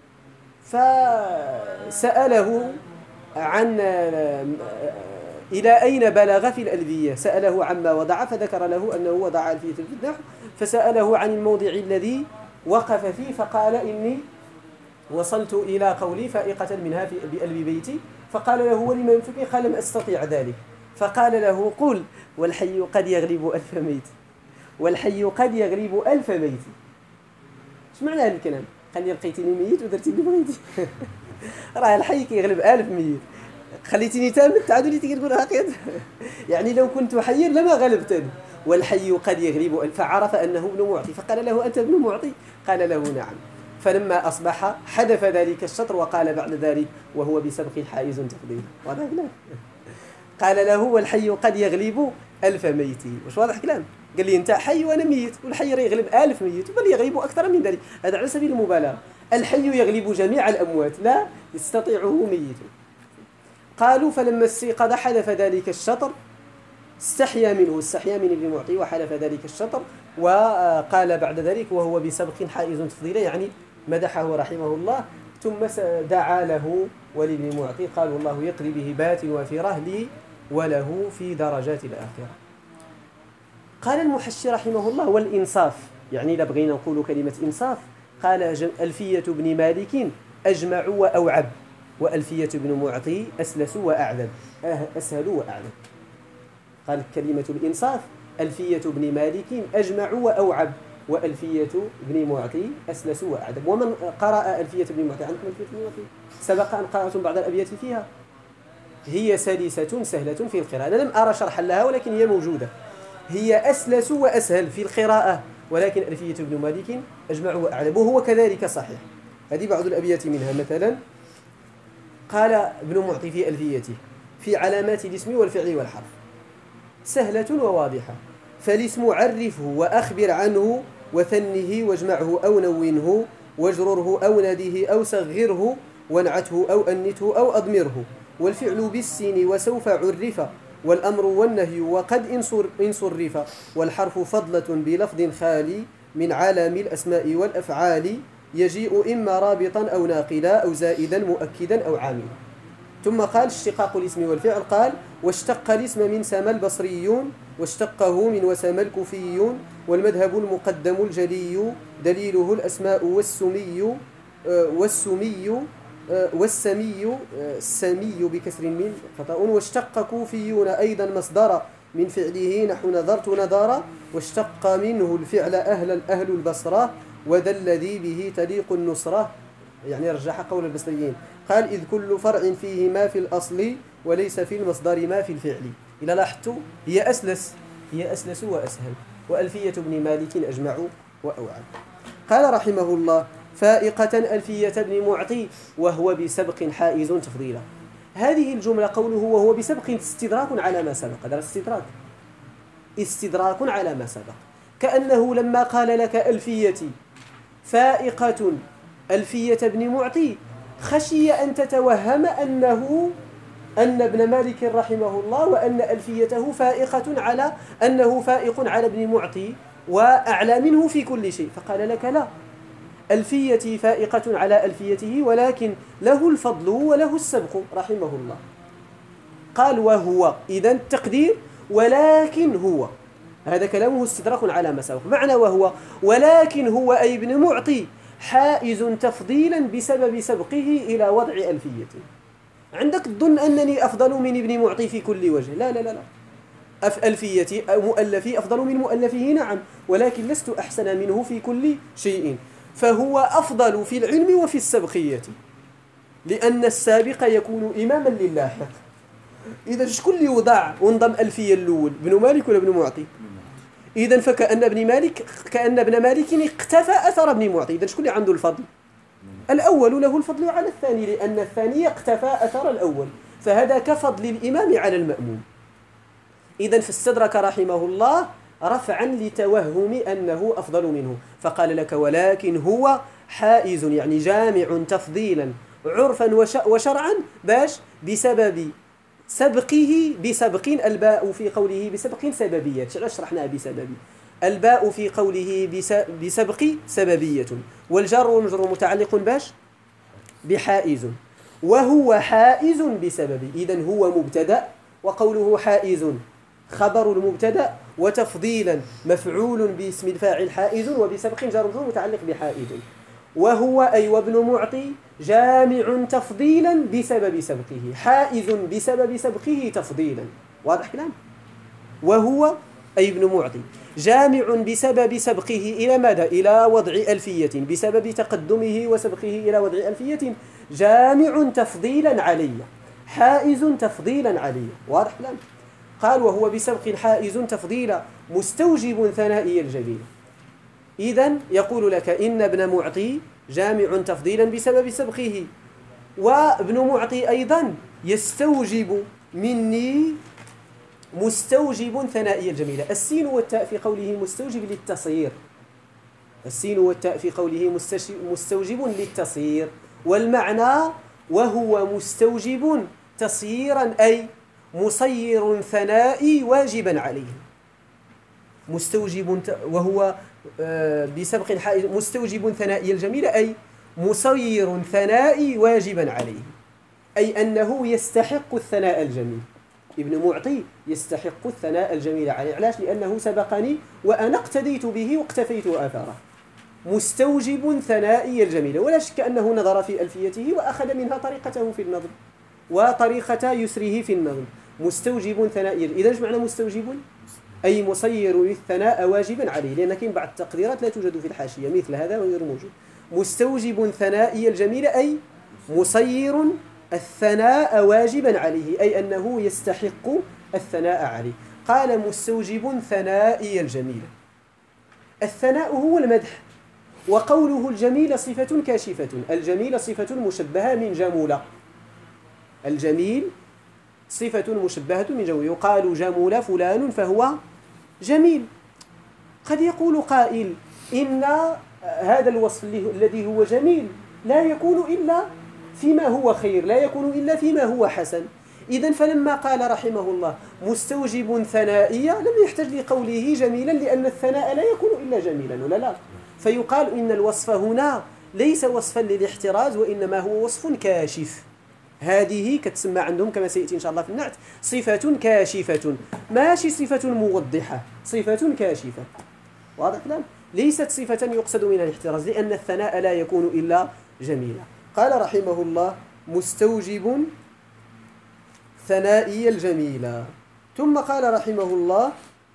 فسأله عن إلى أين بلغ في الألفية، سأله عما وضع، فذكر له أنه وضع ألفية في النحو، فسأله عن الموضع الذي وقف فيه، فقال: إني وصلت إلى قولي فائقة منها ب1000 بيت. فقال له: ولما ينفقني؟ قال: لم أستطيع ذلك. فقال له: قل: والحي قد يغلب 1000 ميت، والحي قد يغلب 1000 ميت. ايش معنى هذا الكلام؟ قال لي: لقيتني ميت ودرتي اللي بغيتي. راه الحي كيغلب 1000 ميت، خليتني تامت تعادلي تقول هكذا. يعني لو كنت حيا لما غلبتني. والحي قد يغلب 1000. فعرف أنه ابن معطي، فقال له: أنت ابن معطي؟ قال له: نعم. فلما أصبح حذف ذلك الشطر وقال بعد ذلك: وهو بسبق حائز تقدير. واضح كلام؟ قال له: والحي قد يغلب 1000 ميت. واش واضح كلام؟ قال لي: أنت حي وأنا ميت، والحي يغلب 1000 ميت، بل يغلب أكثر من ذلك. هذا على سبيل المبالغة. الحي يغلب جميع الأموات، لا يستطيعه ميت. قالوا: فلما استيقظ حذف ذلك الشطر، استحيا من ابن معطي وحذف ذلك الشطر، وقال بعد ذلك: وهو بسبق حائز تفضيله، يعني مدحه رحمه الله. ثم دعا له ولابن معطي، قال: والله يقضي بهبات وافرة لي وله في درجات الآخرة. قال المحشي رحمه الله: والإنصاف، يعني إذا بغينا نقول كلمة إنصاف، قال: ألفية ابن مالك أجمع وأوعب، وألفية ابن معطي أسلس وأعذب، أسهل وأعذب. قال كلمة الإنصاف: ألفية ابن مالك أجمع وأوعب، وألفية ابن معطي أسلس وأعذب. ومن قرأ ألفية ابن معطي، عندكم ألفية ابن معطي؟ سبق أن قرأتم بعض الأبيات فيها، هي سلسة سهلة في القراءة. أنا لم أرى شرحا لها ولكن هي موجودة. هي أسلس وأسهل في القراءة، ولكن ألفية ابن مالك أجمع وأعذب، وهو كذلك صحيح. هذه بعض الأبيات منها. مثلا قال ابن معطي في ألفيته في علامات الاسم والفعل والحرف: سهلة وواضحة، فالاسم عرفه وأخبر عنه، وثنه واجمعه أو نونه، واجرره أو نده أو صغره، وانعته أو أنته أو أضمره، والفعل بالسين وسوف عرف، والأمر والنهي وقد إن صرف، والحرف فضلة بلفظ خالي من عالم الأسماء والأفعال، يجيء إما رابطا أو ناقلا أو زائدا مؤكدا أو عاملا. ثم قال اشتقاق الاسم والفعل، قال: واشتق الاسم من سما البصريون، واشتقه من وسما الكوفيون، والمذهب المقدم الجلي دليله الأسماء والسمي السمي بكسر من خطأ، واشتق كوفيون أيضا مصدر من فعله نحو نظرت نظارا، واشتق منه الفعل أهل البصرة، وذا الذي به تليق النصرة، يعني رجح قول البصريين. قال: إذ كل فرع فيه ما في الأصل، وليس في المصدر ما في الفعل. إذا لاحظت هي أسلس وأسهل. وألفية ابن مالك أجمع وأوعب. قال رحمه الله: فائقة ألفية ابن معطي وهو بسبق حائز تفضيلا. هذه الجملة قوله وهو بسبق استدراك على ما سبق، هذا استدراك. استدراك على ما سبق، كأنه لما قال لك ألفيتي فائقة ألفية ابن معطي خشي أن تتوهم أن ابن مالك رحمه الله وأن ألفيته فائقة على أنه فائق على ابن معطي وأعلى منه في كل شيء، فقال لك لا، ألفيتي فائقة على ألفيته ولكن له الفضل وله السبق رحمه الله. قال وهو، إذن التقدير ولكن هو، هذا كلامه استدراك على ما سبق. معنى وهو ولكن هو أي ابن معطي حائز تفضيلا بسبب سبقه إلى وضع ألفيته. عندك الظن أنني أفضل من ابن معطي في كل وجه، لا لا لا لا، ألفيتي مؤلفي أفضل من مؤلفه نعم، ولكن لست أحسن منه في كل شيء، فهو أفضل في العلم وفي السبقية، لأن السابق يكون إماما للاحق. إذا شكون اللي وضع وانضم ألفية الأول، ابن مالك ولا ابن معطي؟ إذا فكأن ابن مالك اقتفى أثر ابن معطي. إذا شكون اللي عنده الفضل؟ الأول له الفضل على الثاني، لأن الثاني اقتفى أثر الأول، فهذا كفضل الإمام على المأموم. إذا فاستدرك رحمه الله رفعا لتوهم أنه أفضل منه، فقال لك ولكن هو حائز، يعني جامع تفضيلا عرفا وشرعا، باش بسبب سبقه بسبق، الباء في قوله بسبق سببية، شرحنا بسبب، الباء في قوله بسبق سببية، والجار والمجرور متعلق باش بحائز، وهو حائز بسبب. إذن هو مبتدأ، وقوله حائز خبر المبتدأ، وتفضيلا مفعول باسم الفاعل حائز، وبسبق جار ومجرور متعلق بحائز. وهو أي وابن معطي جامع تفضيلا بسبب سبقه، حائز بسبب سبقه تفضيلا. واضح كلام؟ وهو أي ابن معطي جامع بسبب سبقه إلى ماذا؟ إلى وضع ألفية، بسبب تقدمه وسبقه إلى وضع ألفية، جامع تفضيلا علي، حائز تفضيلا علي. واضح كلام؟ قال وهو بسبق حائز تفضيلا مستوجب ثنائي الجميل. إذن يقول لك إن ابن معطي جامع تفضيلا بسبب سبقه، وابن معطي أيضا يستوجب مني مستوجب ثنائي الجميلة. السين والتاء في قوله مستوجب للتصير، السين والتاء في قوله مستوجب للتصير، والمعنى وهو مستوجب تصيرا أي مصير ثنائي واجبا عليه. مستوجب وهو بسبق حائز مستوجب ثنائي الجميلة أي مصير ثنائي واجبا عليه، أي أنه يستحق الثناء الجميل. ابن معطي يستحق الثناء الجميل عليه، علاش؟ لأنه سبقني وأنا اقتديت به واقتفيت آثاره. مستوجب ثنائي الجميل، ولا شك أنه نظر في ألفيته وأخذ منها طريقته في النظم وطريقة يسره في النظم. مستوجب ثنائي، إذا ايش معنى مستوجب؟ أي مصير للثناء واجبا عليه، لأن كاين بعض التقديرات لا توجد في الحاشية مثل هذا غير موجود. مستوجب ثنائي الجميل أي مصير الثناء واجبا عليه، أي أنه يستحق الثناء عليه. قال مستوجب ثنائي الجميل. الثناء هو المدح، وقوله الجميل صفة كاشفة. الجميل صفة مشبهة من جمولة، الجميل صفة مشبهة من جمولة. يقال جمول فلان فهو جميل. قد يقول قائل إن هذا الوصف الذي هو جميل لا يكون إلا فيما هو خير، لا يكون إلا فيما هو حسن. إذن فلما قال رحمه الله مستوجب ثنائية لم يحتج لقوله جميلا، لأن الثناء لا يكون إلا جميلا، ولا لا؟ فيقال إن الوصف هنا ليس وصفا للاحتراز، وإنما هو وصف كاشف. هذه كتسمى عندهم كما سيأتي إن شاء الله في النعت صفة كاشفة، ماشي صفة موضحة، صفة كاشفة. واضح الكلام؟ ليست صفة يقصد منها الاحتراز، لأن الثناء لا يكون إلا جميلا. قال رحمه الله مستوجب ثنائي الجميلة. ثم قال رحمه الله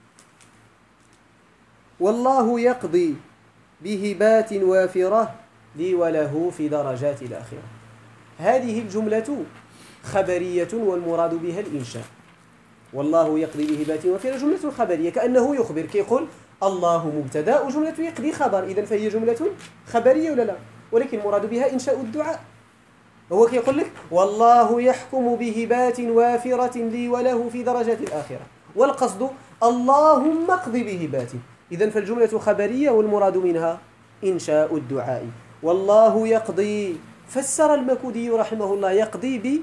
والله يقضي بهبات وافرة لي وله في درجات الآخرة. هذه الجملة خبرية والمراد بها الإنشاء. والله يقضي بهبات وافرة جملة خبرية، كأنه يخبر، كيقول الله مبتدا وجملة يقضي خبر، إذن فهي جملة خبرية ولا لا؟ ولكن مراد بها إنشاء الدعاء. هو كيقول لك والله يحكم بهبات وافرة لي وله في درجات الآخرة، والقصد اللهم اقض بهبات. إذن فالجملة خبرية والمراد منها إنشاء الدعاء. والله يقضي، فسر المكودي رحمه الله يقضي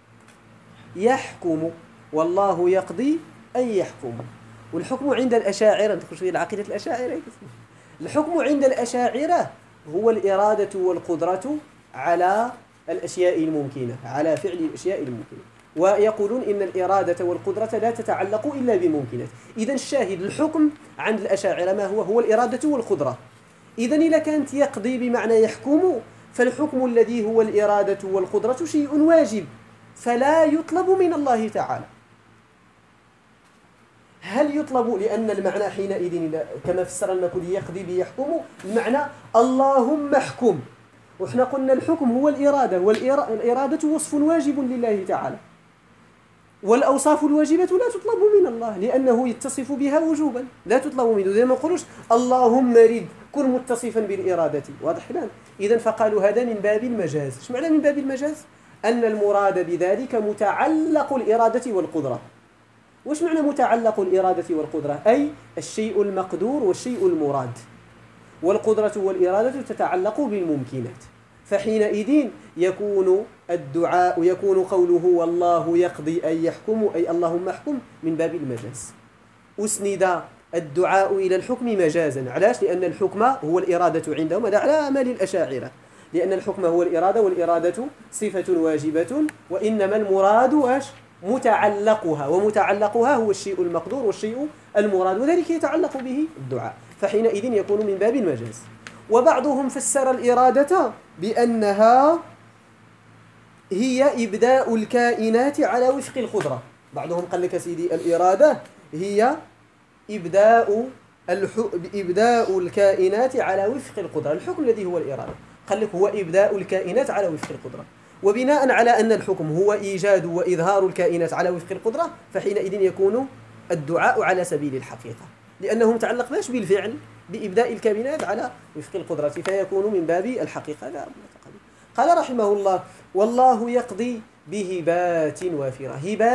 يحكم، والله يقضي أي يحكم. والحكم عند الأشاعرة، ندخل شوية العقيدة الأشاعرة، الحكم عند الأشاعرة هو الإرادة والقدرة على الأشياء الممكنة، على فعل الأشياء الممكنة، ويقولون إن الإرادة والقدرة لا تتعلق إلا بممكنات. إذن الشاهد الحكم عند الأشاعرة ما هو؟ هو الإرادة والقدرة. إذن إذا كانت يقضي بمعنى يحكم، فالحكم الذي هو الإرادة والقدرة شيء واجب، فلا يطلب من الله تعالى. هل يطلب؟ لأن المعنى حينئذ كما فسر المكودي يقضي بيحكم، المعنى اللهم احكم. وإحنا قلنا الحكم هو الإرادة، والإرادة وصف واجب لله تعالى، والأوصاف الواجبة لا تطلب من الله لأنه يتصف بها وجوبا، لا تطلب منه. زي ما نقولوش اللهم رد، كن متصفا بالإرادة، واضح الآن؟ إذن فقالوا هذا من باب المجاز. ايش معنى من باب المجاز؟ أن المراد بذلك متعلق الإرادة والقدرة. وش معنى متعلق الإرادة والقدرة؟ أي الشيء المقدور والشيء المراد، والقدرة والإرادة تتعلق بالممكنات. فحينئذ يكون الدعاء، يكون قوله والله يقضي أي يحكم، أي اللهم احكم، من باب المجاز. أسند الدعاء إلى الحكم مجازا. علاش؟ لأن الحكم هو الإرادة عندهم، هذا على أمل الأشاعرة، لأن الحكم هو الإرادة، والإرادة صفة واجبة، وإنما المراد متعلقها، ومتعلقها هو الشيء المقدور والشيء المراد، وذلك يتعلق به الدعاء. فحينئذ يكون من باب المجاز. وبعضهم فسر الإرادة بأنها هي إبداء الكائنات على وفق القدرة. بعضهم قال لك سيدي الإرادة هي إبداء الكائنات على وفق القدرة. الحكم الذي هو الإرادة قال لك هو إبداء الكائنات على وفق القدرة. وبناء على أن الحكم هو إيجاد وإظهار الكائنات على وفق القدرة، فحينئذ يكون الدعاء على سبيل الحقيقة، لأنه متعلق باش بالفعل، بإبداء الكائنات على وفق القدرة، فيكون من باب الحقيقة. لا قال رحمه الله والله يقضي بهبات وافرة.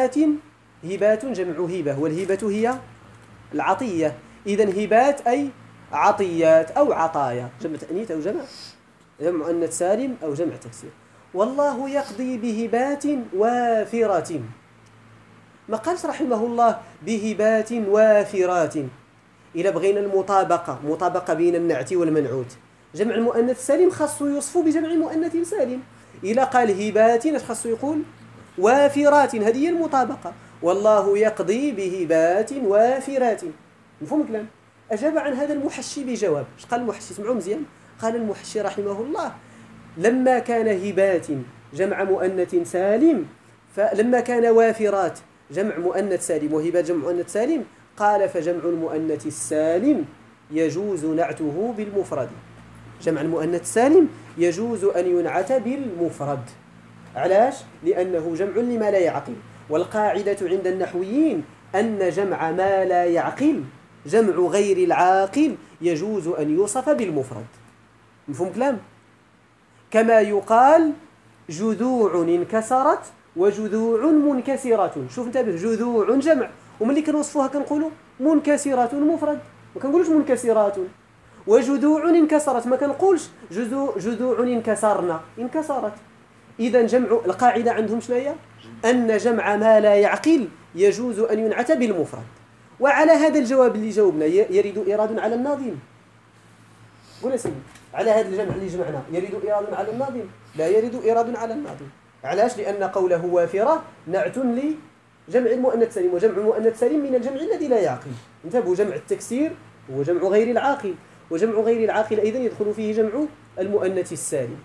هبات جمع هبة، والهبة هي العطية. إذن هبات أي عطيات أو عطايا، جمع تأنيث أو جمع مؤنث سالم أو جمع تكسير. والله يقضي بهبات وافرة. ما قالش رحمه الله بهبات وافرات. إذا بغينا مطابقة بين النعت والمنعوت، جمع المؤنث السالم خاصه يوصف بجمع المؤنث السالم. إذا قال هبات اش خاصه يقول؟ وافرات. هذه هي المطابقة. والله يقضي بهبات وافرات. مفهوم الكلام؟ أجاب عن هذا المحشي بجواب. اش قال المحشي؟ اسمعوا مزيان. قال المحشي رحمه الله لما كان هبات جمع مؤنث سالم، فلما كان وافرات جمع مؤنث سالم وهبات جمع مؤنث سالم، قال فجمع المؤنث السالم يجوز نعته بالمفرد. جمع المؤنث السالم يجوز أن ينعت بالمفرد. علاش؟ لأنه جمع لما لا يعقل. والقاعدة عند النحويين أن جمع ما لا يعقل، جمع غير العاقل، يجوز أن يوصف بالمفرد. مفهوم كلام؟ كما يقال جذوع انكسرت وجذوع منكسرة. شوف انتبه، جذوع جمع، وملي كنوصفوها كنقولوا منكسرة مفرد، ما كنقولوش منكسرات. وجذوع انكسرت ما كنقولش جذوع انكسرنا، انكسرت. إذا جمع القاعدة عندهم شنو هي؟ أن جمع ما لا يعقل يجوز أن ينعت بالمفرد. وعلى هذا الجواب اللي جاوبنا يرد إيراد على الناظم. قول يا سيدي، على هذا الجمع اللي جمعنا يرد إيراد على الناظم؟ لا يرد إيراد على الناظم. علاش؟ لأن قوله وافرة نعت لجمع المؤنث السالم، وجمع المؤنث السالم من الجمع الذي لا يعقل. انتبهوا، جمع التكسير هو جمع غير العاقل، وجمع غير العاقل أيضا يدخل فيه جمع المؤنث السالم.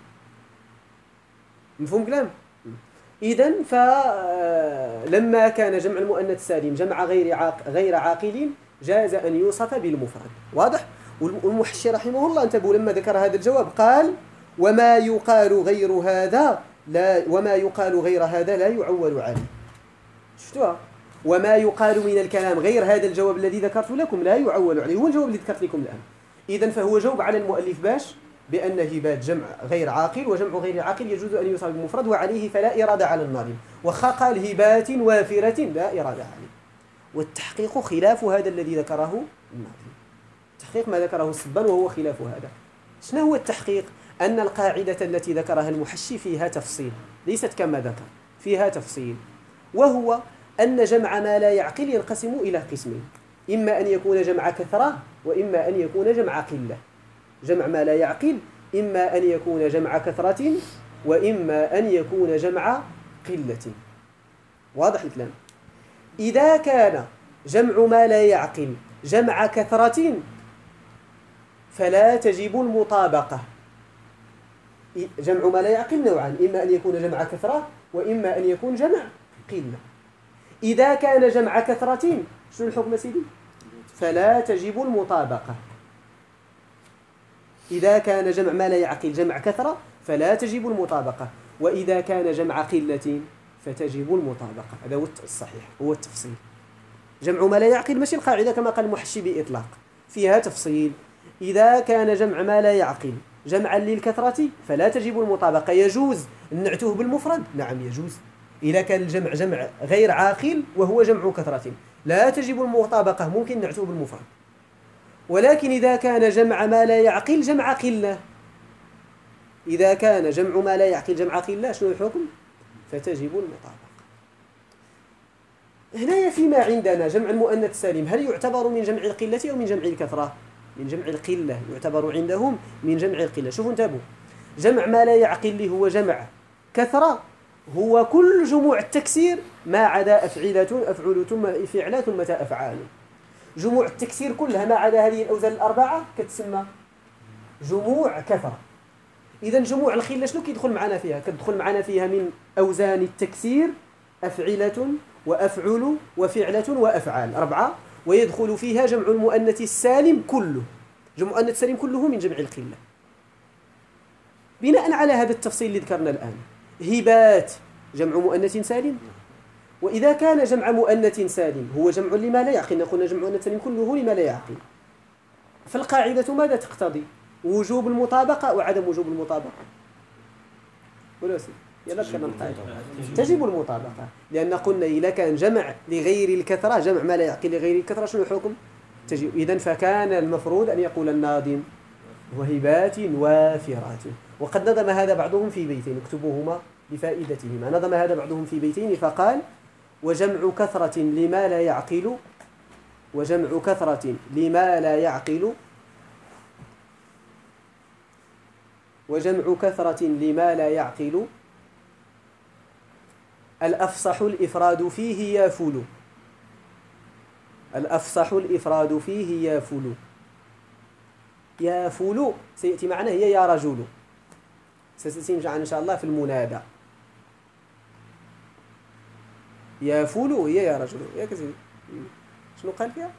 مفهوم كلام؟ إذن فلما كان جمع المؤنث السالم جمع غير عاقل جاز أن يوصف بالمفرد. واضح؟ والمحشي رحمه الله انتبهوا لما ذكر هذا الجواب قال وما يقال غير هذا لا يعول عليه. شفتوها؟ وما يقال من الكلام غير هذا الجواب الذي ذكرت لكم لا يعول عليه، هو الجواب الذي ذكرت لكم الآن. إذن فهو جواب على المؤلف باش بأن هبات جمع غير عاقل، وجمع غير عاقل يجوز أن يوصف بالمفرد، وعليه فلا إرادة على الناظم. وخا قال هبات وافرة لا إرادة عليه. والتحقيق خلاف هذا الذي ذكره الناظم. التحقيق ما ذكره السبان وهو خلاف هذا. شنو هو التحقيق؟ أن القاعدة التي ذكرها المحشي فيها تفصيل، ليست كما ذكر، فيها تفصيل، وهو أن جمع ما لا يعقل ينقسم إلى قسمين: إما أن يكون جمع كثرة، وإما أن يكون جمع قلة. جمع ما لا يعقل إما أن يكون جمع كثرة، وإما أن يكون جمع قلة. واضح الكلام؟ إذا كان جمع ما لا يعقل جمع كثرة فلا تجب المطابقة. جمع ما لا يعقل نوعان: إما أن يكون جمع كثرة، وإما أن يكون جمع قلة. إذا كان جمع كثرة شنو الحكم سيدي؟ فلا تجب المطابقة. إذا كان جمع ما لا يعقل جمع كثرة فلا تجب المطابقة، وإذا كان جمع قلة فتجب المطابقة. هذا هو الصحيح، هو التفصيل. جمع ما لا يعقل ماشي القاعدة كما قال المحشي بإطلاق، فيها تفصيل. إذا كان جمع ما لا يعقل جمعا للكثرة فلا تجب المطابقة. يجوز أن نعتوه بالمفرد؟ نعم يجوز. إذا كان الجمع جمع غير عاقل وهو جمع كثرة لا تجب المطابقة، ممكن نعتوه بالمفرد. ولكن إذا كان جمع ما لا يعقل جمع قلة، إذا كان جمع ما لا يعقل جمع قلة شنو الحكم؟ فتجب المطابقة. هنا فيما عندنا جمع المؤنث السالم هل يعتبر من جمع القلة أو من جمع الكثرة؟ من جمع القلة، يعتبر عندهم من جمع القلة. شوفوا انتبهوا، جمع ما لا يعقل اللي هو جمع كثرة هو كل جموع التكسير ما عدا أفعلة، أفعل ثم فعلة ثم أفعال. جموع التكسير كلها ما عدا هذه الأوزان الأربعة كتسمى جموع كثرة. إذا جموع القلة شنو كيدخل معنا فيها؟ كتدخل معنا فيها من أوزان التكسير أفعلة وأفعل وفعلة وأفعال، أربعة. ويدخل فيها جمع المؤنث السالم كله. جمع المؤنث السالم كله من جمع القلة. بناء على هذا التفصيل اللي ذكرنا الآن، هبات جمع مؤنث سالم. وإذا كان جمع مؤنث سالم هو جمع لما لا يعقل، نقول جمع مؤنث سالم كله لما لا يعقل، فالقاعدة ماذا تقتضي؟ وجوب المطابقة وعدم وجوب المطابقة. ولا سي يلا ذكرنا القاعدة تجب المطابقة، لأن قلنا إذا كان جمع لغير الكثرة، جمع ما لا يعقل لغير الكثرة، شنو الحكم؟ تجب. إذن فكان المفروض أن يقول الناظم وهبات وافرات. وقد نظم هذا بعضهم في بيتين، اكتبوهما لفائدتهما. نظم هذا بعضهم في بيتين فقال: وجمع كثرة لما لا يعقل، وجمع كثرة لما لا يعقل، وجمع كثرة لما لا يعقل، الأفصح الإفراد فيه يافل، الأفصح الإفراد فيه يافل. يافل سيأتي معنا هي يا رجل، ستسمع إن شاء الله في المنادى. يافل هي يا رجل، يا كذا. شنو قال فيها؟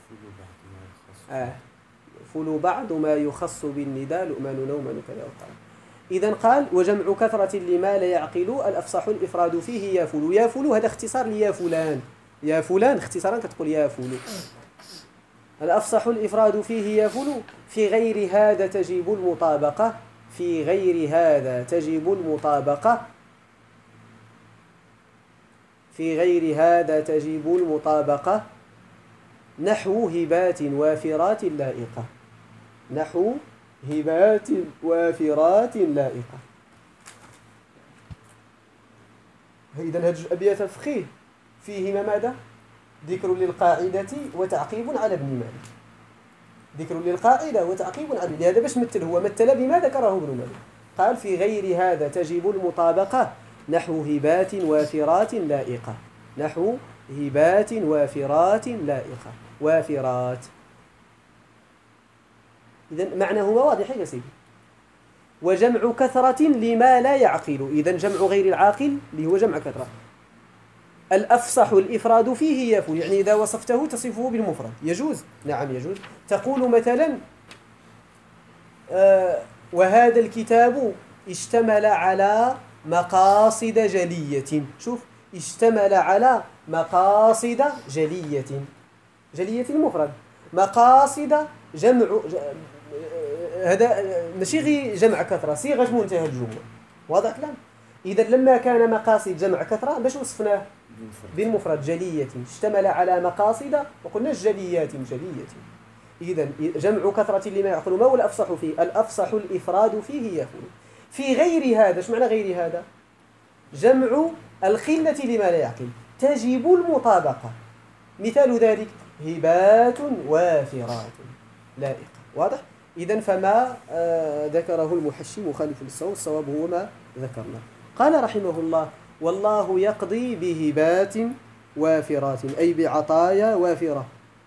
فل بعض ما يخص بالنداء لؤمان نوما كذا وقال. إذن قال: وجمع كثرة لما لا يعقل الأفصح الإفراد فيه يافل. يافل هذا اختصار ليا فلان، يا فلان اختصارا كتقول يا فل. الأفصح الإفراد فيه يافل، في غير هذا تجب المطابقة، في غير هذا تجب المطابقة، في غير هذا تجب المطابقة، نحو هبات وافرات لائقة، نحو هبات وافرات لائقة. إذن هذه الأبيات الفقيه فيهما ماذا؟ ذكر للقاعدة وتعقيب على ابن مالك. ذكر للقاعدة وتعقيب على، لهذا باش مثل، هو مثل بما ذكره ابن مالك. قال: في غير هذا تجب المطابقة، نحو هبات وافرات لائقة، نحو هبات وافرات لائقة، وافرات. إذن معناه واضح يا سيدي. وجمع كثرة لما لا يعقل، إذن جمع غير العاقل اللي هو جمع كثرة. الأفصح الإفراد فيه يافل، يعني إذا وصفته تصفه بالمفرد يجوز؟ نعم يجوز. تقول مثلا: وهذا الكتاب اشتمل على مقاصد جلية. شوف، اشتمل على مقاصد جلية، جلية المفرد، مقاصد جمع، هذا ماشي غير جمع كثرة، صيغة منتهى الجموع. واضح الكلام؟ إذا لما كان مقاصد جمع كثرة باش وصفناه بالمفرد. بالمفرد جلية، اشتمل على مقاصد وقلنا جليات. إذا جمع كثرة لما يعقل. ما هو الأفصح فيه؟ الأفصح الإفراد فيه يكون. في غير هذا، ايش معنى غير هذا؟ جمع القلة لما لا يعقل تجب المطابقة. مثال ذلك هبات وافرات لائقة. واضح؟ إذن فما ذكره المحشي مخالف للصواب، الصواب هو ما ذكرنا. قال رحمه الله: والله يقضي بهبات وافرات، أي بعطايا وافرة،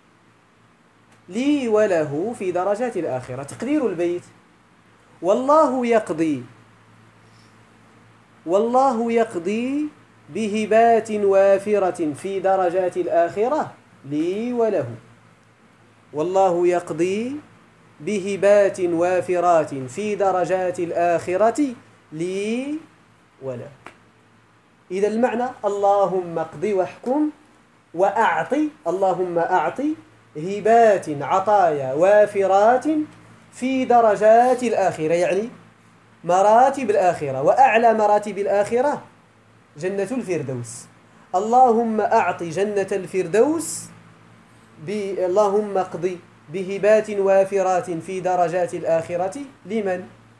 لي وله في درجات الآخرة. تقدير البيت: والله يقضي بهبات وافرة في درجات الآخرة لي وله. والله يقضي بهبات وافرات في درجات الآخرة لي وله. إذا المعنى: اللهم اقضي واحكم وأعطي، اللهم أعطي هبات عطايا وافرات في درجات الآخرة، يعني مراتب الآخرة، وأعلى مراتب الآخرة جنة الفردوس. اللهم أعطي جنة الفردوس اللهم اقضي بهبات وافرات في درجات الآخرة لمن؟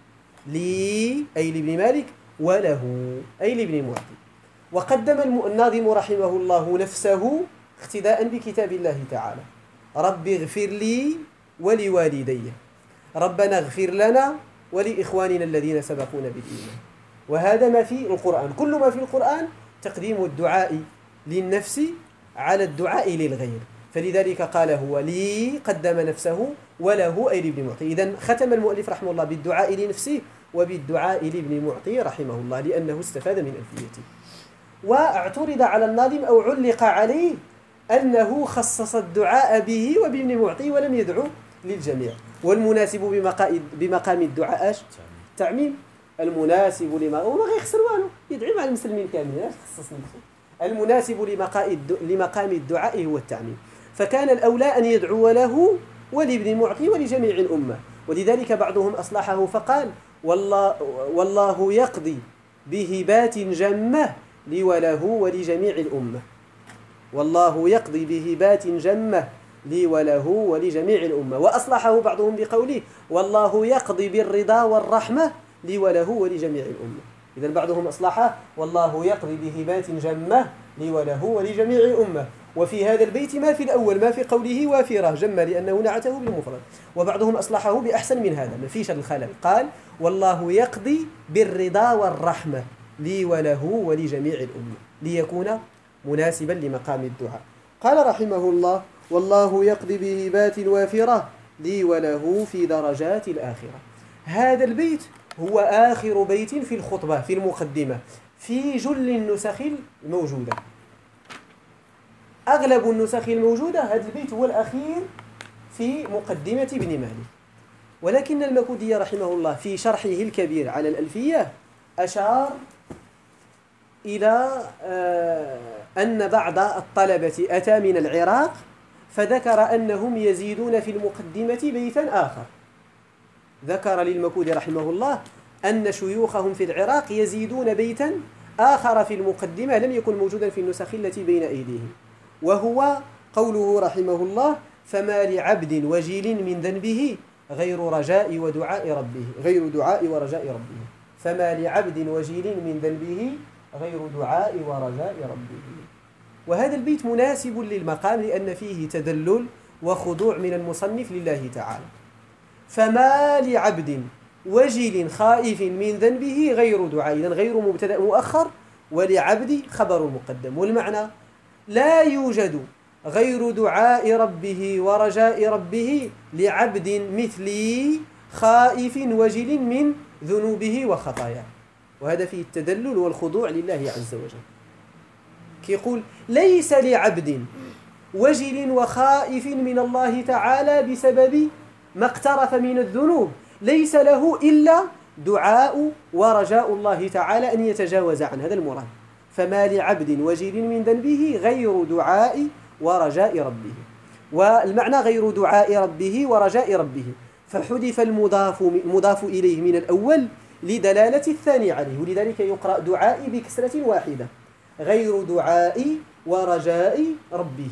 لي أي لابن مالك، وله أي لابن معطي. وقدم الناظم رحمه الله نفسه اقتداء بكتاب الله تعالى: رب اغفر لي ولوالدي، ربنا اغفر لنا ولإخواننا الذين سبقونا بالإيمان. وهذا ما في القرآن، كل ما في القرآن تقديم الدعاء للنفس على الدعاء للغير، فلذلك قال هو لي، قدم نفسه، وله أي لابن معطي. إذن ختم المؤلف رحمه الله بالدعاء لنفسه وبالدعاء لابن معطي رحمه الله، لأنه استفاد من ألفيته. واعترض على الناظم أو علق عليه أنه خصص الدعاء به وبابن معطي ولم يدعو للجميع. والمناسب بمقام الدعاء اش؟ تعميم. المناسب لما وما غيخسر والو، يدعي مع المسلمين كاملين، اش خصص نفسه؟ المناسب لمقام الدعاء هو التعميم، فكان الأولى أن يدعو له ولابن معطي ولجميع الأمة. ولذلك بعضهم أصلحه فقال: والله يقضي بهبات جمة لي وله ولجميع الأمة. والله يقضي بهبات جمة لي وله ولجميع الأمة. وأصلحه بعضهم بقوله: والله يقضي بالرضا والرحمة لي وله ولجميع الأمة. إذن بعضهم أصلحه: والله يقضي بهبات جمة لي وله ولجميع الأمة. وفي هذا البيت ما في الأول، ما في قوله وافرة جمة لأنه نعته بالمفرد. وبعضهم أصلحه بأحسن من هذا، ما فيش الخلل، قال: والله يقضي بالرضا والرحمة لي وله ولجميع الأمة، ليكون مناسبا لمقام الدعاء. قال رحمه الله: والله يقضي بهبات وافرة لي وله في درجات الآخرة. هذا البيت هو آخر بيت في الخطبة، في المقدمة، في جل النسخ الموجودة. أغلب النسخ الموجودة هذا البيت هو الأخير في مقدمة ابن مالك. ولكن المكودي رحمه الله في شرحه الكبير على الألفية أشار إلى أن بعض الطلبة أتى من العراق فذكر أنهم يزيدون في المقدمة بيتا آخر. ذكر للمكودي رحمه الله أن شيوخهم في العراق يزيدون بيتا آخر في المقدمة لم يكن موجودا في النسخ التي بين أيديهم، وهو قوله رحمه الله: فما لعبد وجيل من ذنبه غير رجاء ودعاء ربه، غير دعاء ورجاء ربه. فما لعبد وجيل من ذنبه غير دعاء ورجاء ربه. وهذا البيت مناسب للمقام لأن فيه تدلل وخضوع من المصنف لله تعالى. فما لعبد وجل خائف من ذنبه غير دعاء، إذن غير مبتدأ مؤخر، ولعبد خبر مقدم. والمعنى: لا يوجد غير دعاء ربه ورجاء ربه لعبد مثلي خائف وجل من ذنوبه وخطاياه. وهذا فيه التدلل والخضوع لله عز وجل. كيقول: ليس لعبد وجل وخائف من الله تعالى بسبب ما اقترف من الذنوب ليس له إلا دعاء ورجاء الله تعالى أن يتجاوز عن هذا المراد. فما لعبد وجل من ذنبه غير دعاء ورجاء ربه. والمعنى غير دعاء ربه ورجاء ربه، فحذف المضاف إليه من الأول لدلالة الثاني عليه، ولذلك يقرأ دعائي بكسرة واحدة، غير دعائي ورجاء ربه،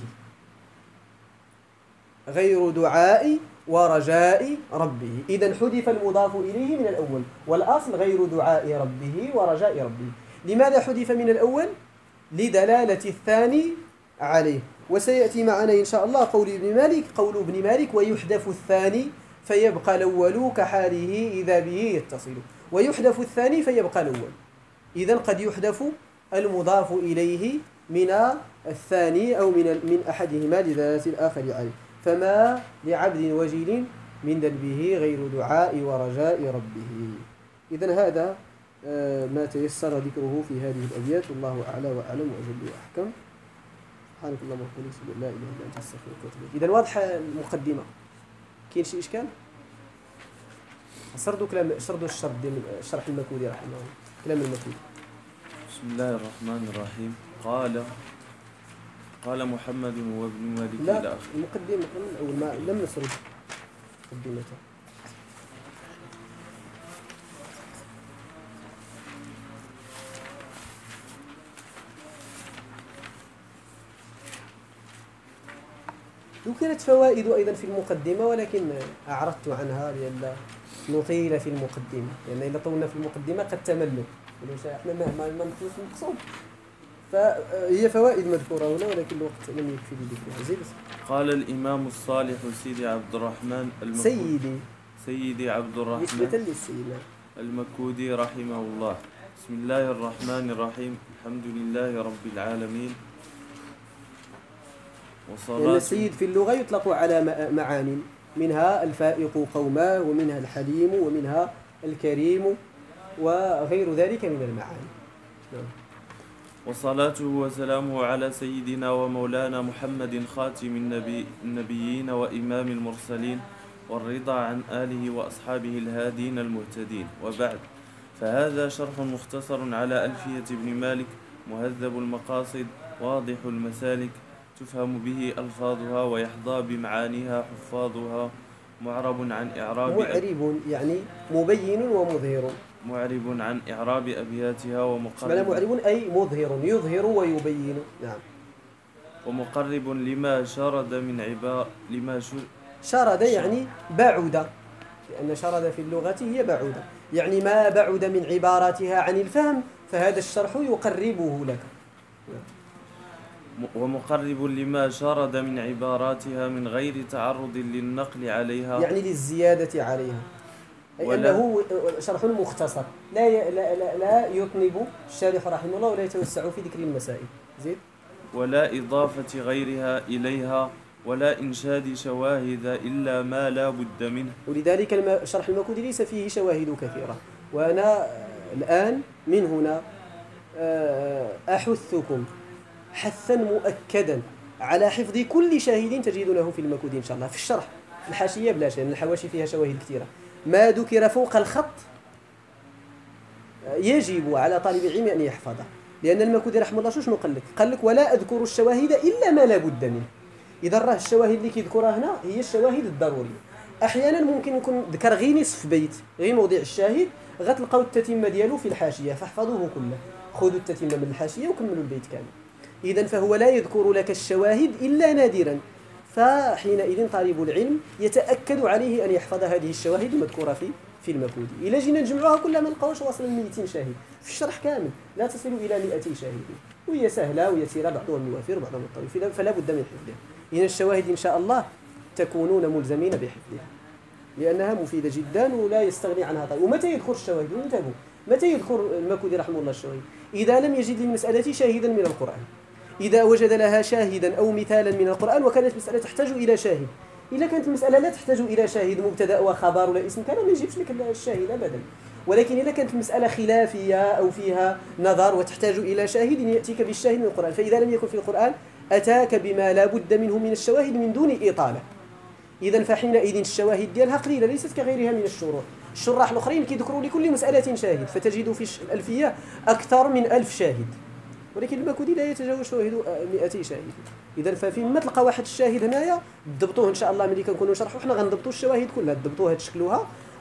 غير دعائي ورجاء ربه. إذن حذف المضاف إليه من الأول، والأصل غير دعاء ربه ورجاء ربه. لماذا حذف من الأول؟ لدلالة الثاني عليه. وسيأتي معنا إن شاء الله قول ابن مالك ويحذف الثاني فيبقى الأول كحاله إذا به يتصل، ويحذف الثاني فيبقى الأول. إذن قد يحذف المضاف إليه من الثاني أو من أحدهما لدلالة الآخر عليه. فما لعبد وجيل من دلبه غير دعاء ورجاء ربه. إذن هذا ما تيسر ذكره في هذه الأبيات، والله أعلى وأعلم وأجل وأحكم. سبحانك اللهم وبحمدك لا إله إلا أنت أستغفرك وأتوب إليك. إذن واضحة المقدمة، كاين شي إشكال؟ سردوا الشرح المكودي رحمه الله، كلام المكودي. بسم الله الرحمن الرحيم. قال محمد وابن مالك لا إلى آخره. المقدمة من أول ما لم نسرد مقدمته. وكانت فوائد أيضا في المقدمة، ولكن أعرضت عنها لأن نطيل في المقدمة، لأن إذا طولنا في المقدمة قد تملوا، احنا ما نخلص المقصود. فهي فوائد مذكورة هنا ولكن الوقت لم يكفي لذكرها. زيد. قال الإمام الصالح سيدي عبد الرحمن سيدي عبد الرحمن المكودي رحمه الله. بسم الله الرحمن الرحيم. الحمد لله رب العالمين. لأن السيد في اللغة يطلق على معان، منها الفائق قوماه، ومنها الحليم، ومنها الكريم، وغير ذلك من المعاني. وصلاته وسلامه على سيدنا ومولانا محمد خاتم النبيين وإمام المرسلين، والرضا عن آله وأصحابه الهادين المهتدين. وبعد، فهذا شرح مختصر على ألفية ابن مالك، مهذب المقاصد واضح المسالك، تفهم به ألفاظها ويحظى بمعانيها حفاظها، معرب عن إعراب يعني مبين ومظهر، معرب عن إعراب أبياتها ومقرب. معرب أي مظهر، يظهر ويبين. نعم. ومقرب لما شرد من شرد يعني بعد، لأن شرد في اللغة هي بعد، يعني ما بعد من عباراتها عن الفهم، فهذا الشرح يقربه لك. ومقرب لما شرد من عباراتها من غير تعرض للنقل عليها، يعني للزيادة عليها، أي أنه شرح مختصر لا يطنب الشارح رحمه الله ولا يتوسع في ذكر المسائل. زيد. ولا إضافة غيرها إليها، ولا إنشاد شواهد إلا ما لا بد منه. ولذلك شرح المكودي ليس فيه شواهد كثيرة، وأنا الآن من هنا أحثكم حثا مؤكدا على حفظ كل شاهد تجدونه في المكودي إن شاء الله. في الشرح، في الحاشية بلا شيء، الحواشي فيها شواهد كثيرة. ما ذكر فوق الخط يجب على طالب العلم أن يحفظه، لأن المكودي رحمه الله شنو قال لك ولا أذكر الشواهد إلا ما لا بد منه. إذا راه الشواهد اللي كيذكرها هنا هي الشواهد الضرورية. أحيانا ممكن يكون ذكر غير نصف بيت، غير موضع الشاهد، غتلقاو التتمة ديالو في الحاشية، فاحفظوه كله، خذوا التتمة من الحاشية وكملوا البيت كامل. إذن فهو لا يذكر لك الشواهد إلا نادرا، فحينئذ طالب العلم يتأكد عليه أن يحفظ هذه الشواهد المذكورة في المكودي. إلا جينا نجمعوها كلها ما نلقاوش واصل 200 شاهد في الشرح كامل، لا تصل إلى 200 شاهد، وهي سهلة ويسيرة، بعضهم يوافر بعضهم الطويل، فلا بد من حفظها. إذن الشواهد إن شاء الله تكونون ملزمين بحفظها، لأنها مفيدة جدا ولا يستغني عنها طالب. ومتى يذكر الشواهد؟ انتبهوا، متى يذكر المكودي رحمه الله الشواهد؟ إذا لم يجد للمسألة شاهدا من القرآن، إذا وجد لها شاهدا أو مثالا من القرآن وكانت المسألة تحتاج إلى شاهد. إذا كانت المسألة لا تحتاج إلى شاهد، مبتدأ وخبر ولا اسم كان، ما يجيبش لك الشاهد أبدا. ولكن إذا كانت المسألة خلافية أو فيها نظر وتحتاج إلى شاهد يأتيك بالشاهد من القرآن. فإذا لم يكن في القرآن أتاك بما لا بد منه من الشواهد من دون إطالة. إذن فحينئذ الشواهد ديالها قليلة، ليست كغيرها من الشروح. الشراح الآخرين كيذكروا لكل مسألة شاهد، فتجد في الألفية أكثر من 1000 شاهد، ولكن المكودي لا يتجاوز شواهد 200 شاهد. إذن ففيما تلقى واحد الشاهد هنايا ضبطوه إن شاء الله. ملي كنكونوا نشرحوا حنا غنضبطوا الشواهد كلها، ضبطوها تشكلوها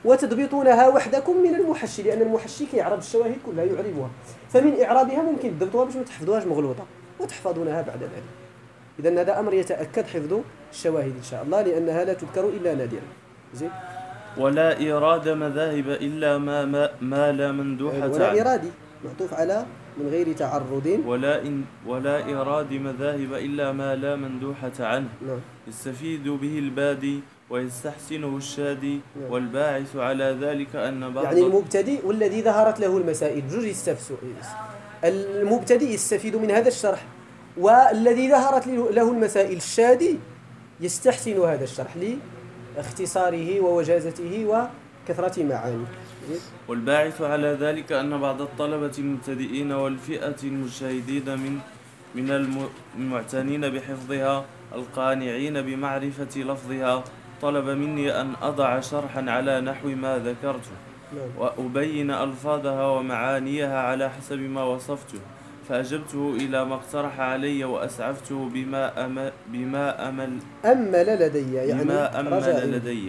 وتضبطونها وحدكم من المحشي، لأن المحشي كيعرب الشواهد كلها يعربها، فمن إعرابها ممكن تضبطوها باش ما تحفظوهاش مغلوطة وتحفظونها بعد ذلك. إذن هذا أمر يتأكد حفظ الشواهد إن شاء الله، لأنها لا تذكر إلا نادرا. زين. ولا إيراد مذاهب إلا ما لا مندوحة ولا عنه. إرادي معطوف على من غير تعرض. ولا إيراد مذاهب إلا ما لا مندوحة عنه. نعم. يستفيد به البادي ويستحسنه الشادي. نعم. والباعث على ذلك أن بعض يعني المبتدئ والذي ظهرت له المسائل بجوج يستفسوا. المبتدئ يستفيد من هذا الشرح، والذي ظهرت له المسائل الشادي يستحسن هذا الشرح لاختصاره ووجازته وكثرة معانيه. والباعث على ذلك أن بعض الطلبة المبتدئين والفئة المجتهدين من المعتنين بحفظها القانعين بمعرفة لفظها طلب مني أن أضع شرحا على نحو ما ذكرته، وأبين ألفاظها ومعانيها على حسب ما وصفته، فأجبته إلى ما اقترح علي وأسعفته بما أمل لدي.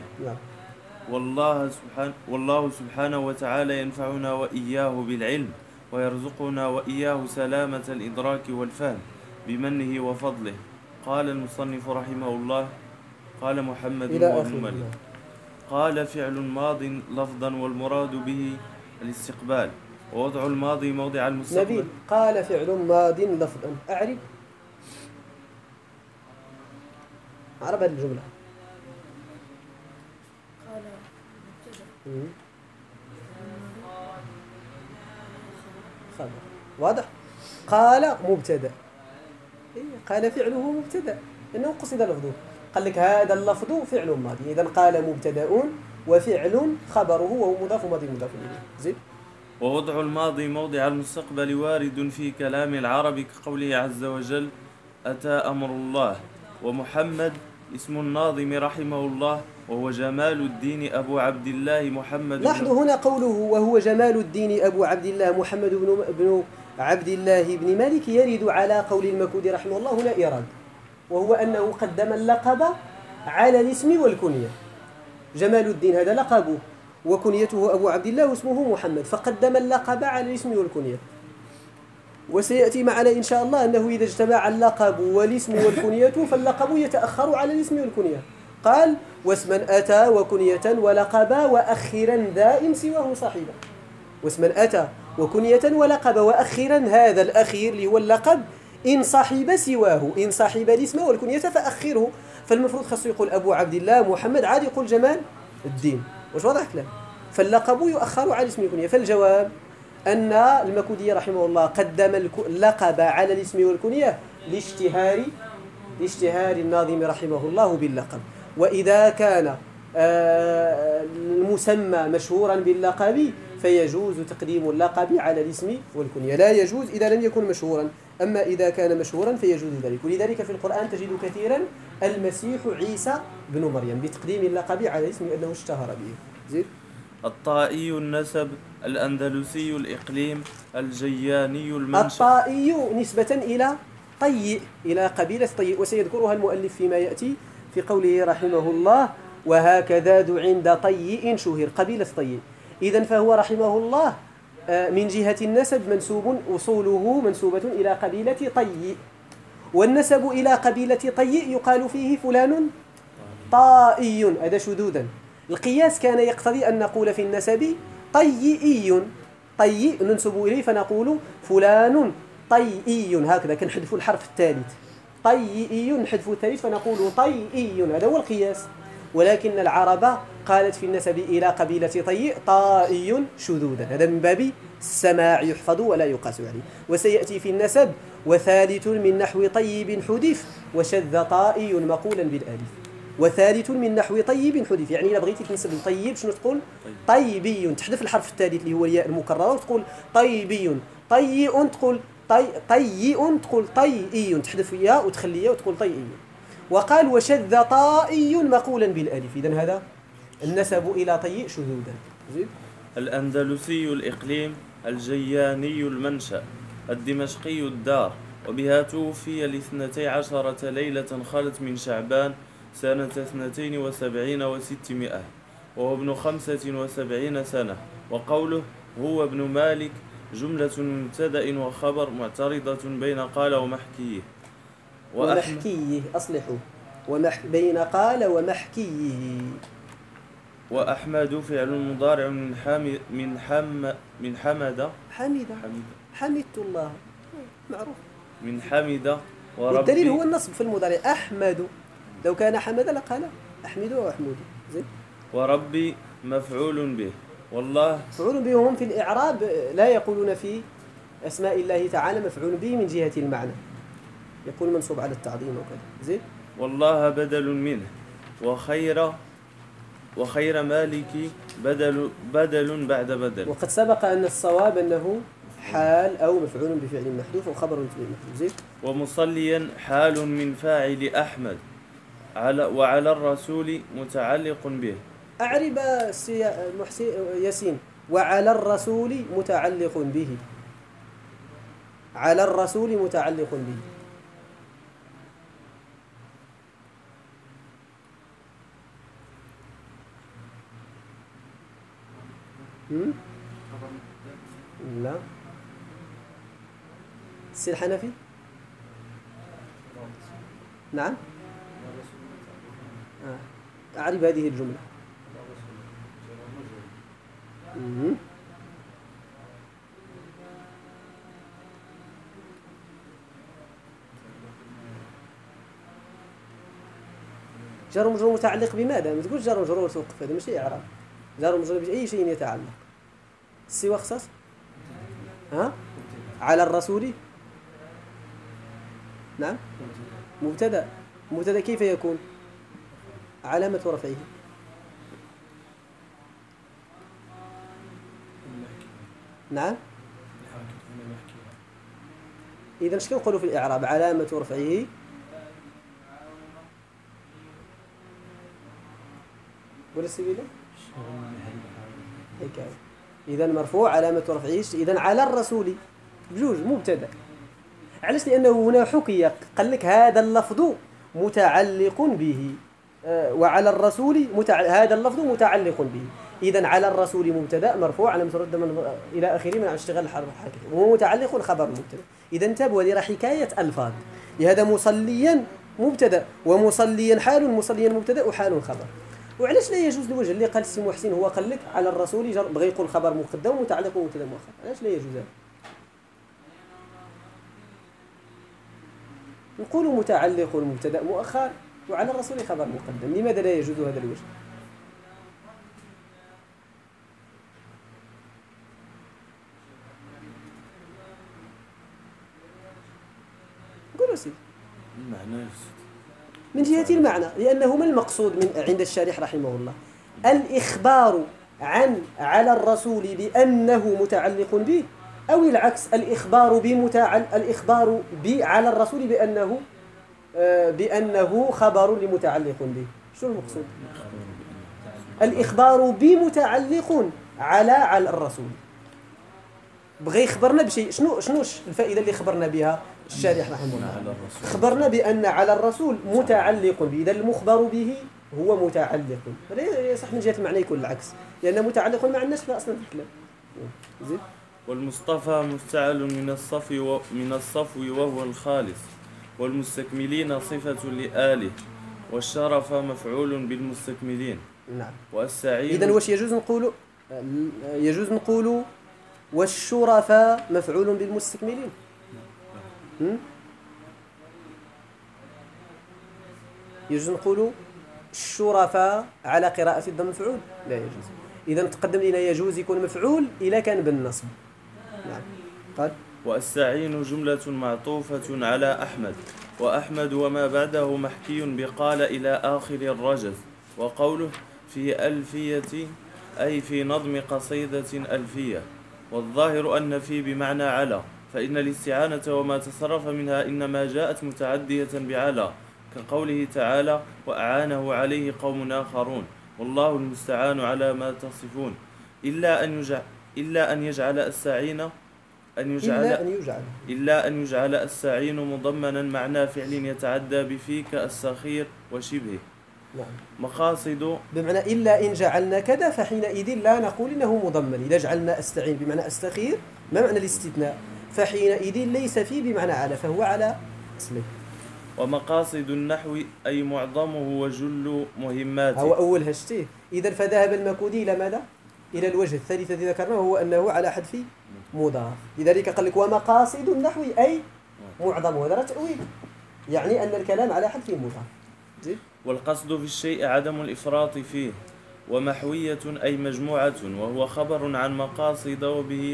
والله سبحانه وتعالى ينفعنا وإياه بالعلم، ويرزقنا وإياه سلامة الإدراك والفهم بمنه وفضله. قال المصنف رحمه الله: قال محمد بن مالك: قال فعل ماض لفظا والمراد به الاستقبال، ووضع الماضي موضع المستقبل. نبيل قال فعل ماض لفظا، أعرف هذه الجملة. خبر واضح. قال مبتدا، قال فعله مبتدا لأنه قصد لفظه. قال لك هذا اللفظ فعل ماضي، إذن قال مبتدا وفعل خبره وهو مضاف ماضي مضاف إليه. زين. ووضع الماضي موضع المستقبل وارد في كلام العرب كقوله عز وجل: أتى أمر الله. ومحمد اسم الناظم رحمه الله، وهو جمال الدين أبو عبد الله محمد. لاحظوا هنا قوله وهو جمال الدين أبو عبد الله محمد بن عبد الله بن مالك يرد على قول المكودي رحمه الله هنا إيراد، وهو أنه قدم اللقب على الاسم والكنية. جمال الدين هذا لقبه وكنيته أبو عبد الله واسمه محمد، فقدم اللقب على الاسم والكنية. وسيأتي معنا إن شاء الله أنه إذا اجتمع اللقب والاسم والكنية فاللقب يتأخر على الاسم والكنية. قال: واسما أتى وكنية ولقبا وأخرا ذا إن سواه صاحبا. واسما أتى وكنية ولقب وأخرا، هذا الأخير اللي هو اللقب إن صاحب سواه، إن صاحب الاسم والكنية فأخره. فالمفروض خاصه يقول أبو عبد الله محمد، عاد يقول جمال الدين. واش واضح كلام؟ فاللقب يؤخر على الاسم والكنية. فالجواب أن المكودي رحمه الله قدم اللقب على الاسم والكنية لاشتهار الناظم رحمه الله باللقب. وإذا كان المسمى مشهورا باللقب فيجوز تقديم اللقب على الاسم والكنية، لا يجوز إذا لم يكن مشهورا. أما إذا كان مشهورا فيجوز ذلك. ولذلك في القرآن تجد كثيرا المسيح عيسى بن مريم بتقديم اللقب على الاسم لأنه اشتهر به. زين. الطائي النسب، الأندلسي الإقليم، الجياني المنشأ. الطائي نسبة إلى طي، إلى قبيلة طي، وسيذكرها المؤلف فيما يأتي في قوله رحمه الله: وهكذا ذو عند طي شهر، قبيلة طي. إذن فهو رحمه الله من جهة النسب منسوب، أصوله منسوبة إلى قبيلة طي، والنسب إلى قبيلة طي يقال فيه فلان طائي، هذا شذوذا. القياس كان يقتضي أن نقول في النسب طيئي، طي ننسب إليه فنقول فلان طيئي، هكذا كنحذف الحرف الثالث. طيئي نحذف الثالث فنقول طيئي، هذا هو القياس. ولكن العرب قالت في النسب إلى قبيلة طي طائي شذوذا، هذا من باب السماع يحفظ ولا يقاس عليه. وسيأتي في النسب: وثالث من نحو طيب حذف وشذ طائي مقولا بالالف. وثالث من نحو طيب حذف، يعني إذا بغيتي تنسب طيب شنو تقول؟ طيبي، تحذف الحرف الثالث اللي هو الياء المكررة وتقول طيبي. طيء تقول طيء تقول طيئي، تحذف ياء وتخلي ياء وتقول طيئي. وقال: وشذ طائي مقولا بالالف. إذن هذا النسب إلى طيء شذوذا. الأندلسي الإقليم، الجياني المنشأ، الدمشقي الدار. وبها توفي 12 ليلة خلت من شعبان سنة 72 و600. وهو ابن 75 سنة. وقوله هو ابن مالك جملة مبتدأ وخبر معترضة بين قال ومحكيه. ومحكيه أصلحوا بين قال ومحكيه. وأحمد فعل مضارع من حمد حمدت الله معروف من حمد والدليل هو النصب في المضارع أحمد. لو كان حمد لقال أحمده وأحمده. زين. وربي مفعول به. والله مفعول به. هم في الإعراب لا يقولون في أسماء الله تعالى مفعول به من جهة المعنى، يقول منصوب على التعظيم وكذا. زين. والله بدل منه. وخير مالك بدل بعد بدل. وقد سبق أن الصواب أنه حال أو مفعول بفعل محذوف وخبر بفعل محذوف. زين. ومصليا حال من فاعل أحمد وعلى الرسول متعلق به. أعرب ياسين. وعلى الرسول متعلق به. على الرسول متعلق به. لا. السي الحنفي. نعم. أعرب هذه الجملة. جار ومجرور متعلق بماذا؟ ما تقولش جار ومجرور توقف، هذا ماشي إعراب. جار ومجرور بأي شيء يتعلق. سوى خصاص. على الرسول. نعم. مبتدأ كيف يكون؟ علامة رفعه. نعم. إذا ايش كنقولوا في الإعراب؟ علامة رفعه ولا السبيلة؟ هيك. إذا مرفوع علامة رفعه. إذا على الرسول بجوج مبتدأ. علاش؟ لأنه هنا حكي قال لك هذا اللفظ متعلق به، وعلى الرسول هذا اللفظ متعلق به. إذا على الرسول مبتدأ مرفوع على مترد من إلى آخره من اشتغال الحرف الحركي، وهو متعلق خبر مبتدأ. إذا انتبهوا، هذه حكاية ألفاظ. لهذا مصليا مبتدأ ومصليا حال، مصليا مبتدأ وحال خبر. وعلاش لا يجوز الوجه اللي قال السي محسن هو قال لك على الرسول بغى يقول خبر مقدم ومتعلق ومبتدأ مؤخر؟ علاش لا يجوز هذا؟ نقول متعلق مبتدأ مؤخر وعلى الرسول خبر مقدم. لماذا لا يجوز هذا الوجه؟ قولوا سيدي. من جهة المعنى، لأنه ما المقصود من عند الشارح رحمه الله؟ الإخبار عن على الرسول بأنه متعلق به، أو العكس الإخبار على الرسول بأنه خبر لمتعلق به؟ شو المقصود؟ الإخبار بمتعلق على الرسول. بغي يخبرنا بشيء. شنو الفائدة اللي خبرنا بها الشارح رحمه الله؟ خبرنا بأن على الرسول متعلق به. إذا المخبر به هو متعلق. صح من جهة المعنى يكون العكس، لأن متعلق مع الناس أصلا في الكلام. زين. والمصطفى مفتعل من الصفو وهو الخالص، والمستكملين صفة لآله، والشرف مفعول بالمستكملين. نعم. والسعيد. إذن واش يجوز نقول والشرفاء مفعول بالمستكملين؟ يجوز نقول الشرفاء على قراءة الضم مفعول؟ لا يجوز. إذا تقدم لنا يجوز يكون مفعول إذا كان بالنصب. نعم. قال والسعين جملة معطوفة على أحمد، وأحمد وما بعده محكي بقال إلى آخر الرجز. وقوله في ألفية أي في نظم قصيدة ألفية. والظاهر أن في بمعنى على، فإن الاستعانة وما تصرف منها إنما جاءت متعدية بعلى، كقوله تعالى وأعانه عليه قوم آخرون، والله المستعان على ما تصفون. إلا أن يجعل السعين مضمنا معنى فعل يتعدى بفي كالسخير وشبهه. نعم. مقاصد بمعنى إلا إن جعلنا كذا فحينئذ لا نقول إنه مضمن. إذا جعلنا أستعين بمعنى أستخير ما معنى الاستثناء؟ فحينئذ ليس فيه بمعنى على، فهو على اسمه. ومقاصد النحو أي معظمه وجل مهماته. هو أول هشته. إذا فذهب المكودي إلى ماذا؟ إلى الوجه الثالث الذي ذكرناه، هو أنه على حذف مضاف. لذلك قال لك ومقاصد النحو أي معظمه. هذا تأويل، يعني أن الكلام على حذف مضاف. والقصد في الشيء عدم الإفراط فيه. ومحوية أي مجموعة، وهو خبر عن مقاصد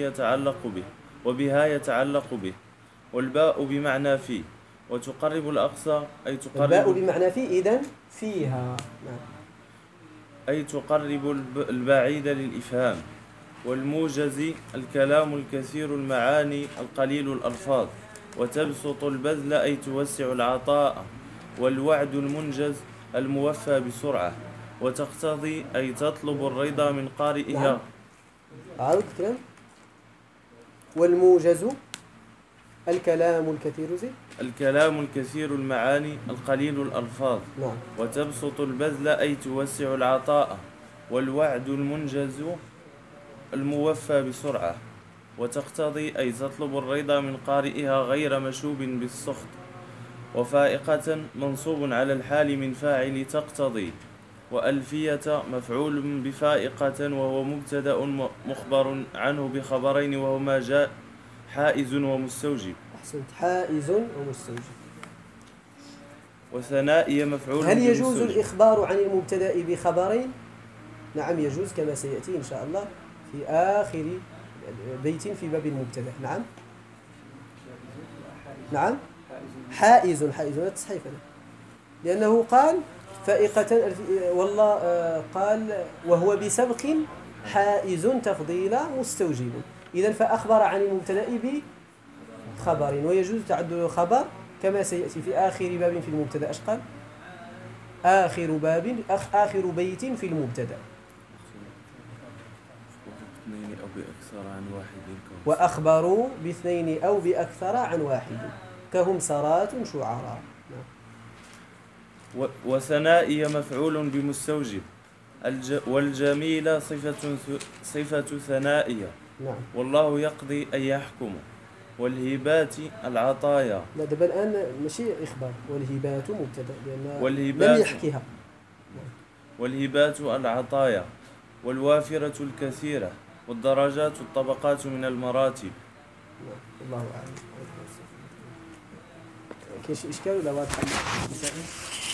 وبها يتعلق به. والباء بمعنى فيه. وتقرب الأقصى أي تقرب الباء بمعنى فيه، إذن فيها. نعم. أي تقرب البعيد للإفهام. والموجز الكلام الكثير المعاني القليل الألفاظ. وتبسط البذل أي توسع العطاء. والوعد المنجز الموفى بسرعة. وتقتضي أي تطلب الرضا من قارئها. نعم. عاود الكلام. والموجز الكلام الكثير الكلام الكثير المعاني القليل الألفاظ. نعم. وتبسط البذل أي توسع العطاء. والوعد المنجز الموفى بسرعة. وتقتضي أي تطلب الرضا من قارئها غير مشوب بالسخط. وفائقة منصوب على الحال من فاعل تقتضي. وألفية مفعول بفائقة وهو مبتدأ مخبر عنه بخبرين وهما جاء حائز ومستوجب. أحسنت، حائز ومستوجب. وثنائي مفعول هل يجوز الإخبار عن المبتدأ بخبرين؟ نعم يجوز، كما سيأتي إن شاء الله في آخر بيت في باب المبتدأ. نعم نعم. حائز تصحيف، لأنه قال فائقة والله قال وهو بسبق حائز تفضيل مستوجب. إذن فأخبر عن المبتدأ بخبر، ويجوز تعدل الخبر كما سيأتي في آخر باب في المبتدأ. إيش قال؟ آخر بيت في المبتدأ. اثنين أو بأكثر عن واحد. وأخبروا باثنين أو بأكثر عن واحد كهم سرات شعراء. وثنائي مفعول بمستوجب. والجميل صفة ثنائية. نعم. والله يقضي أن يحكم. والهبات العطايا. لا دابا الآن ماشي إخبار، والهبات مبتدأ لأن لم يحكيها. والهبات العطايا. والوافرة الكثيرة. والدرجات الطبقات من المراتب. الله أعلم. كاين شي إشكال ولا واضح؟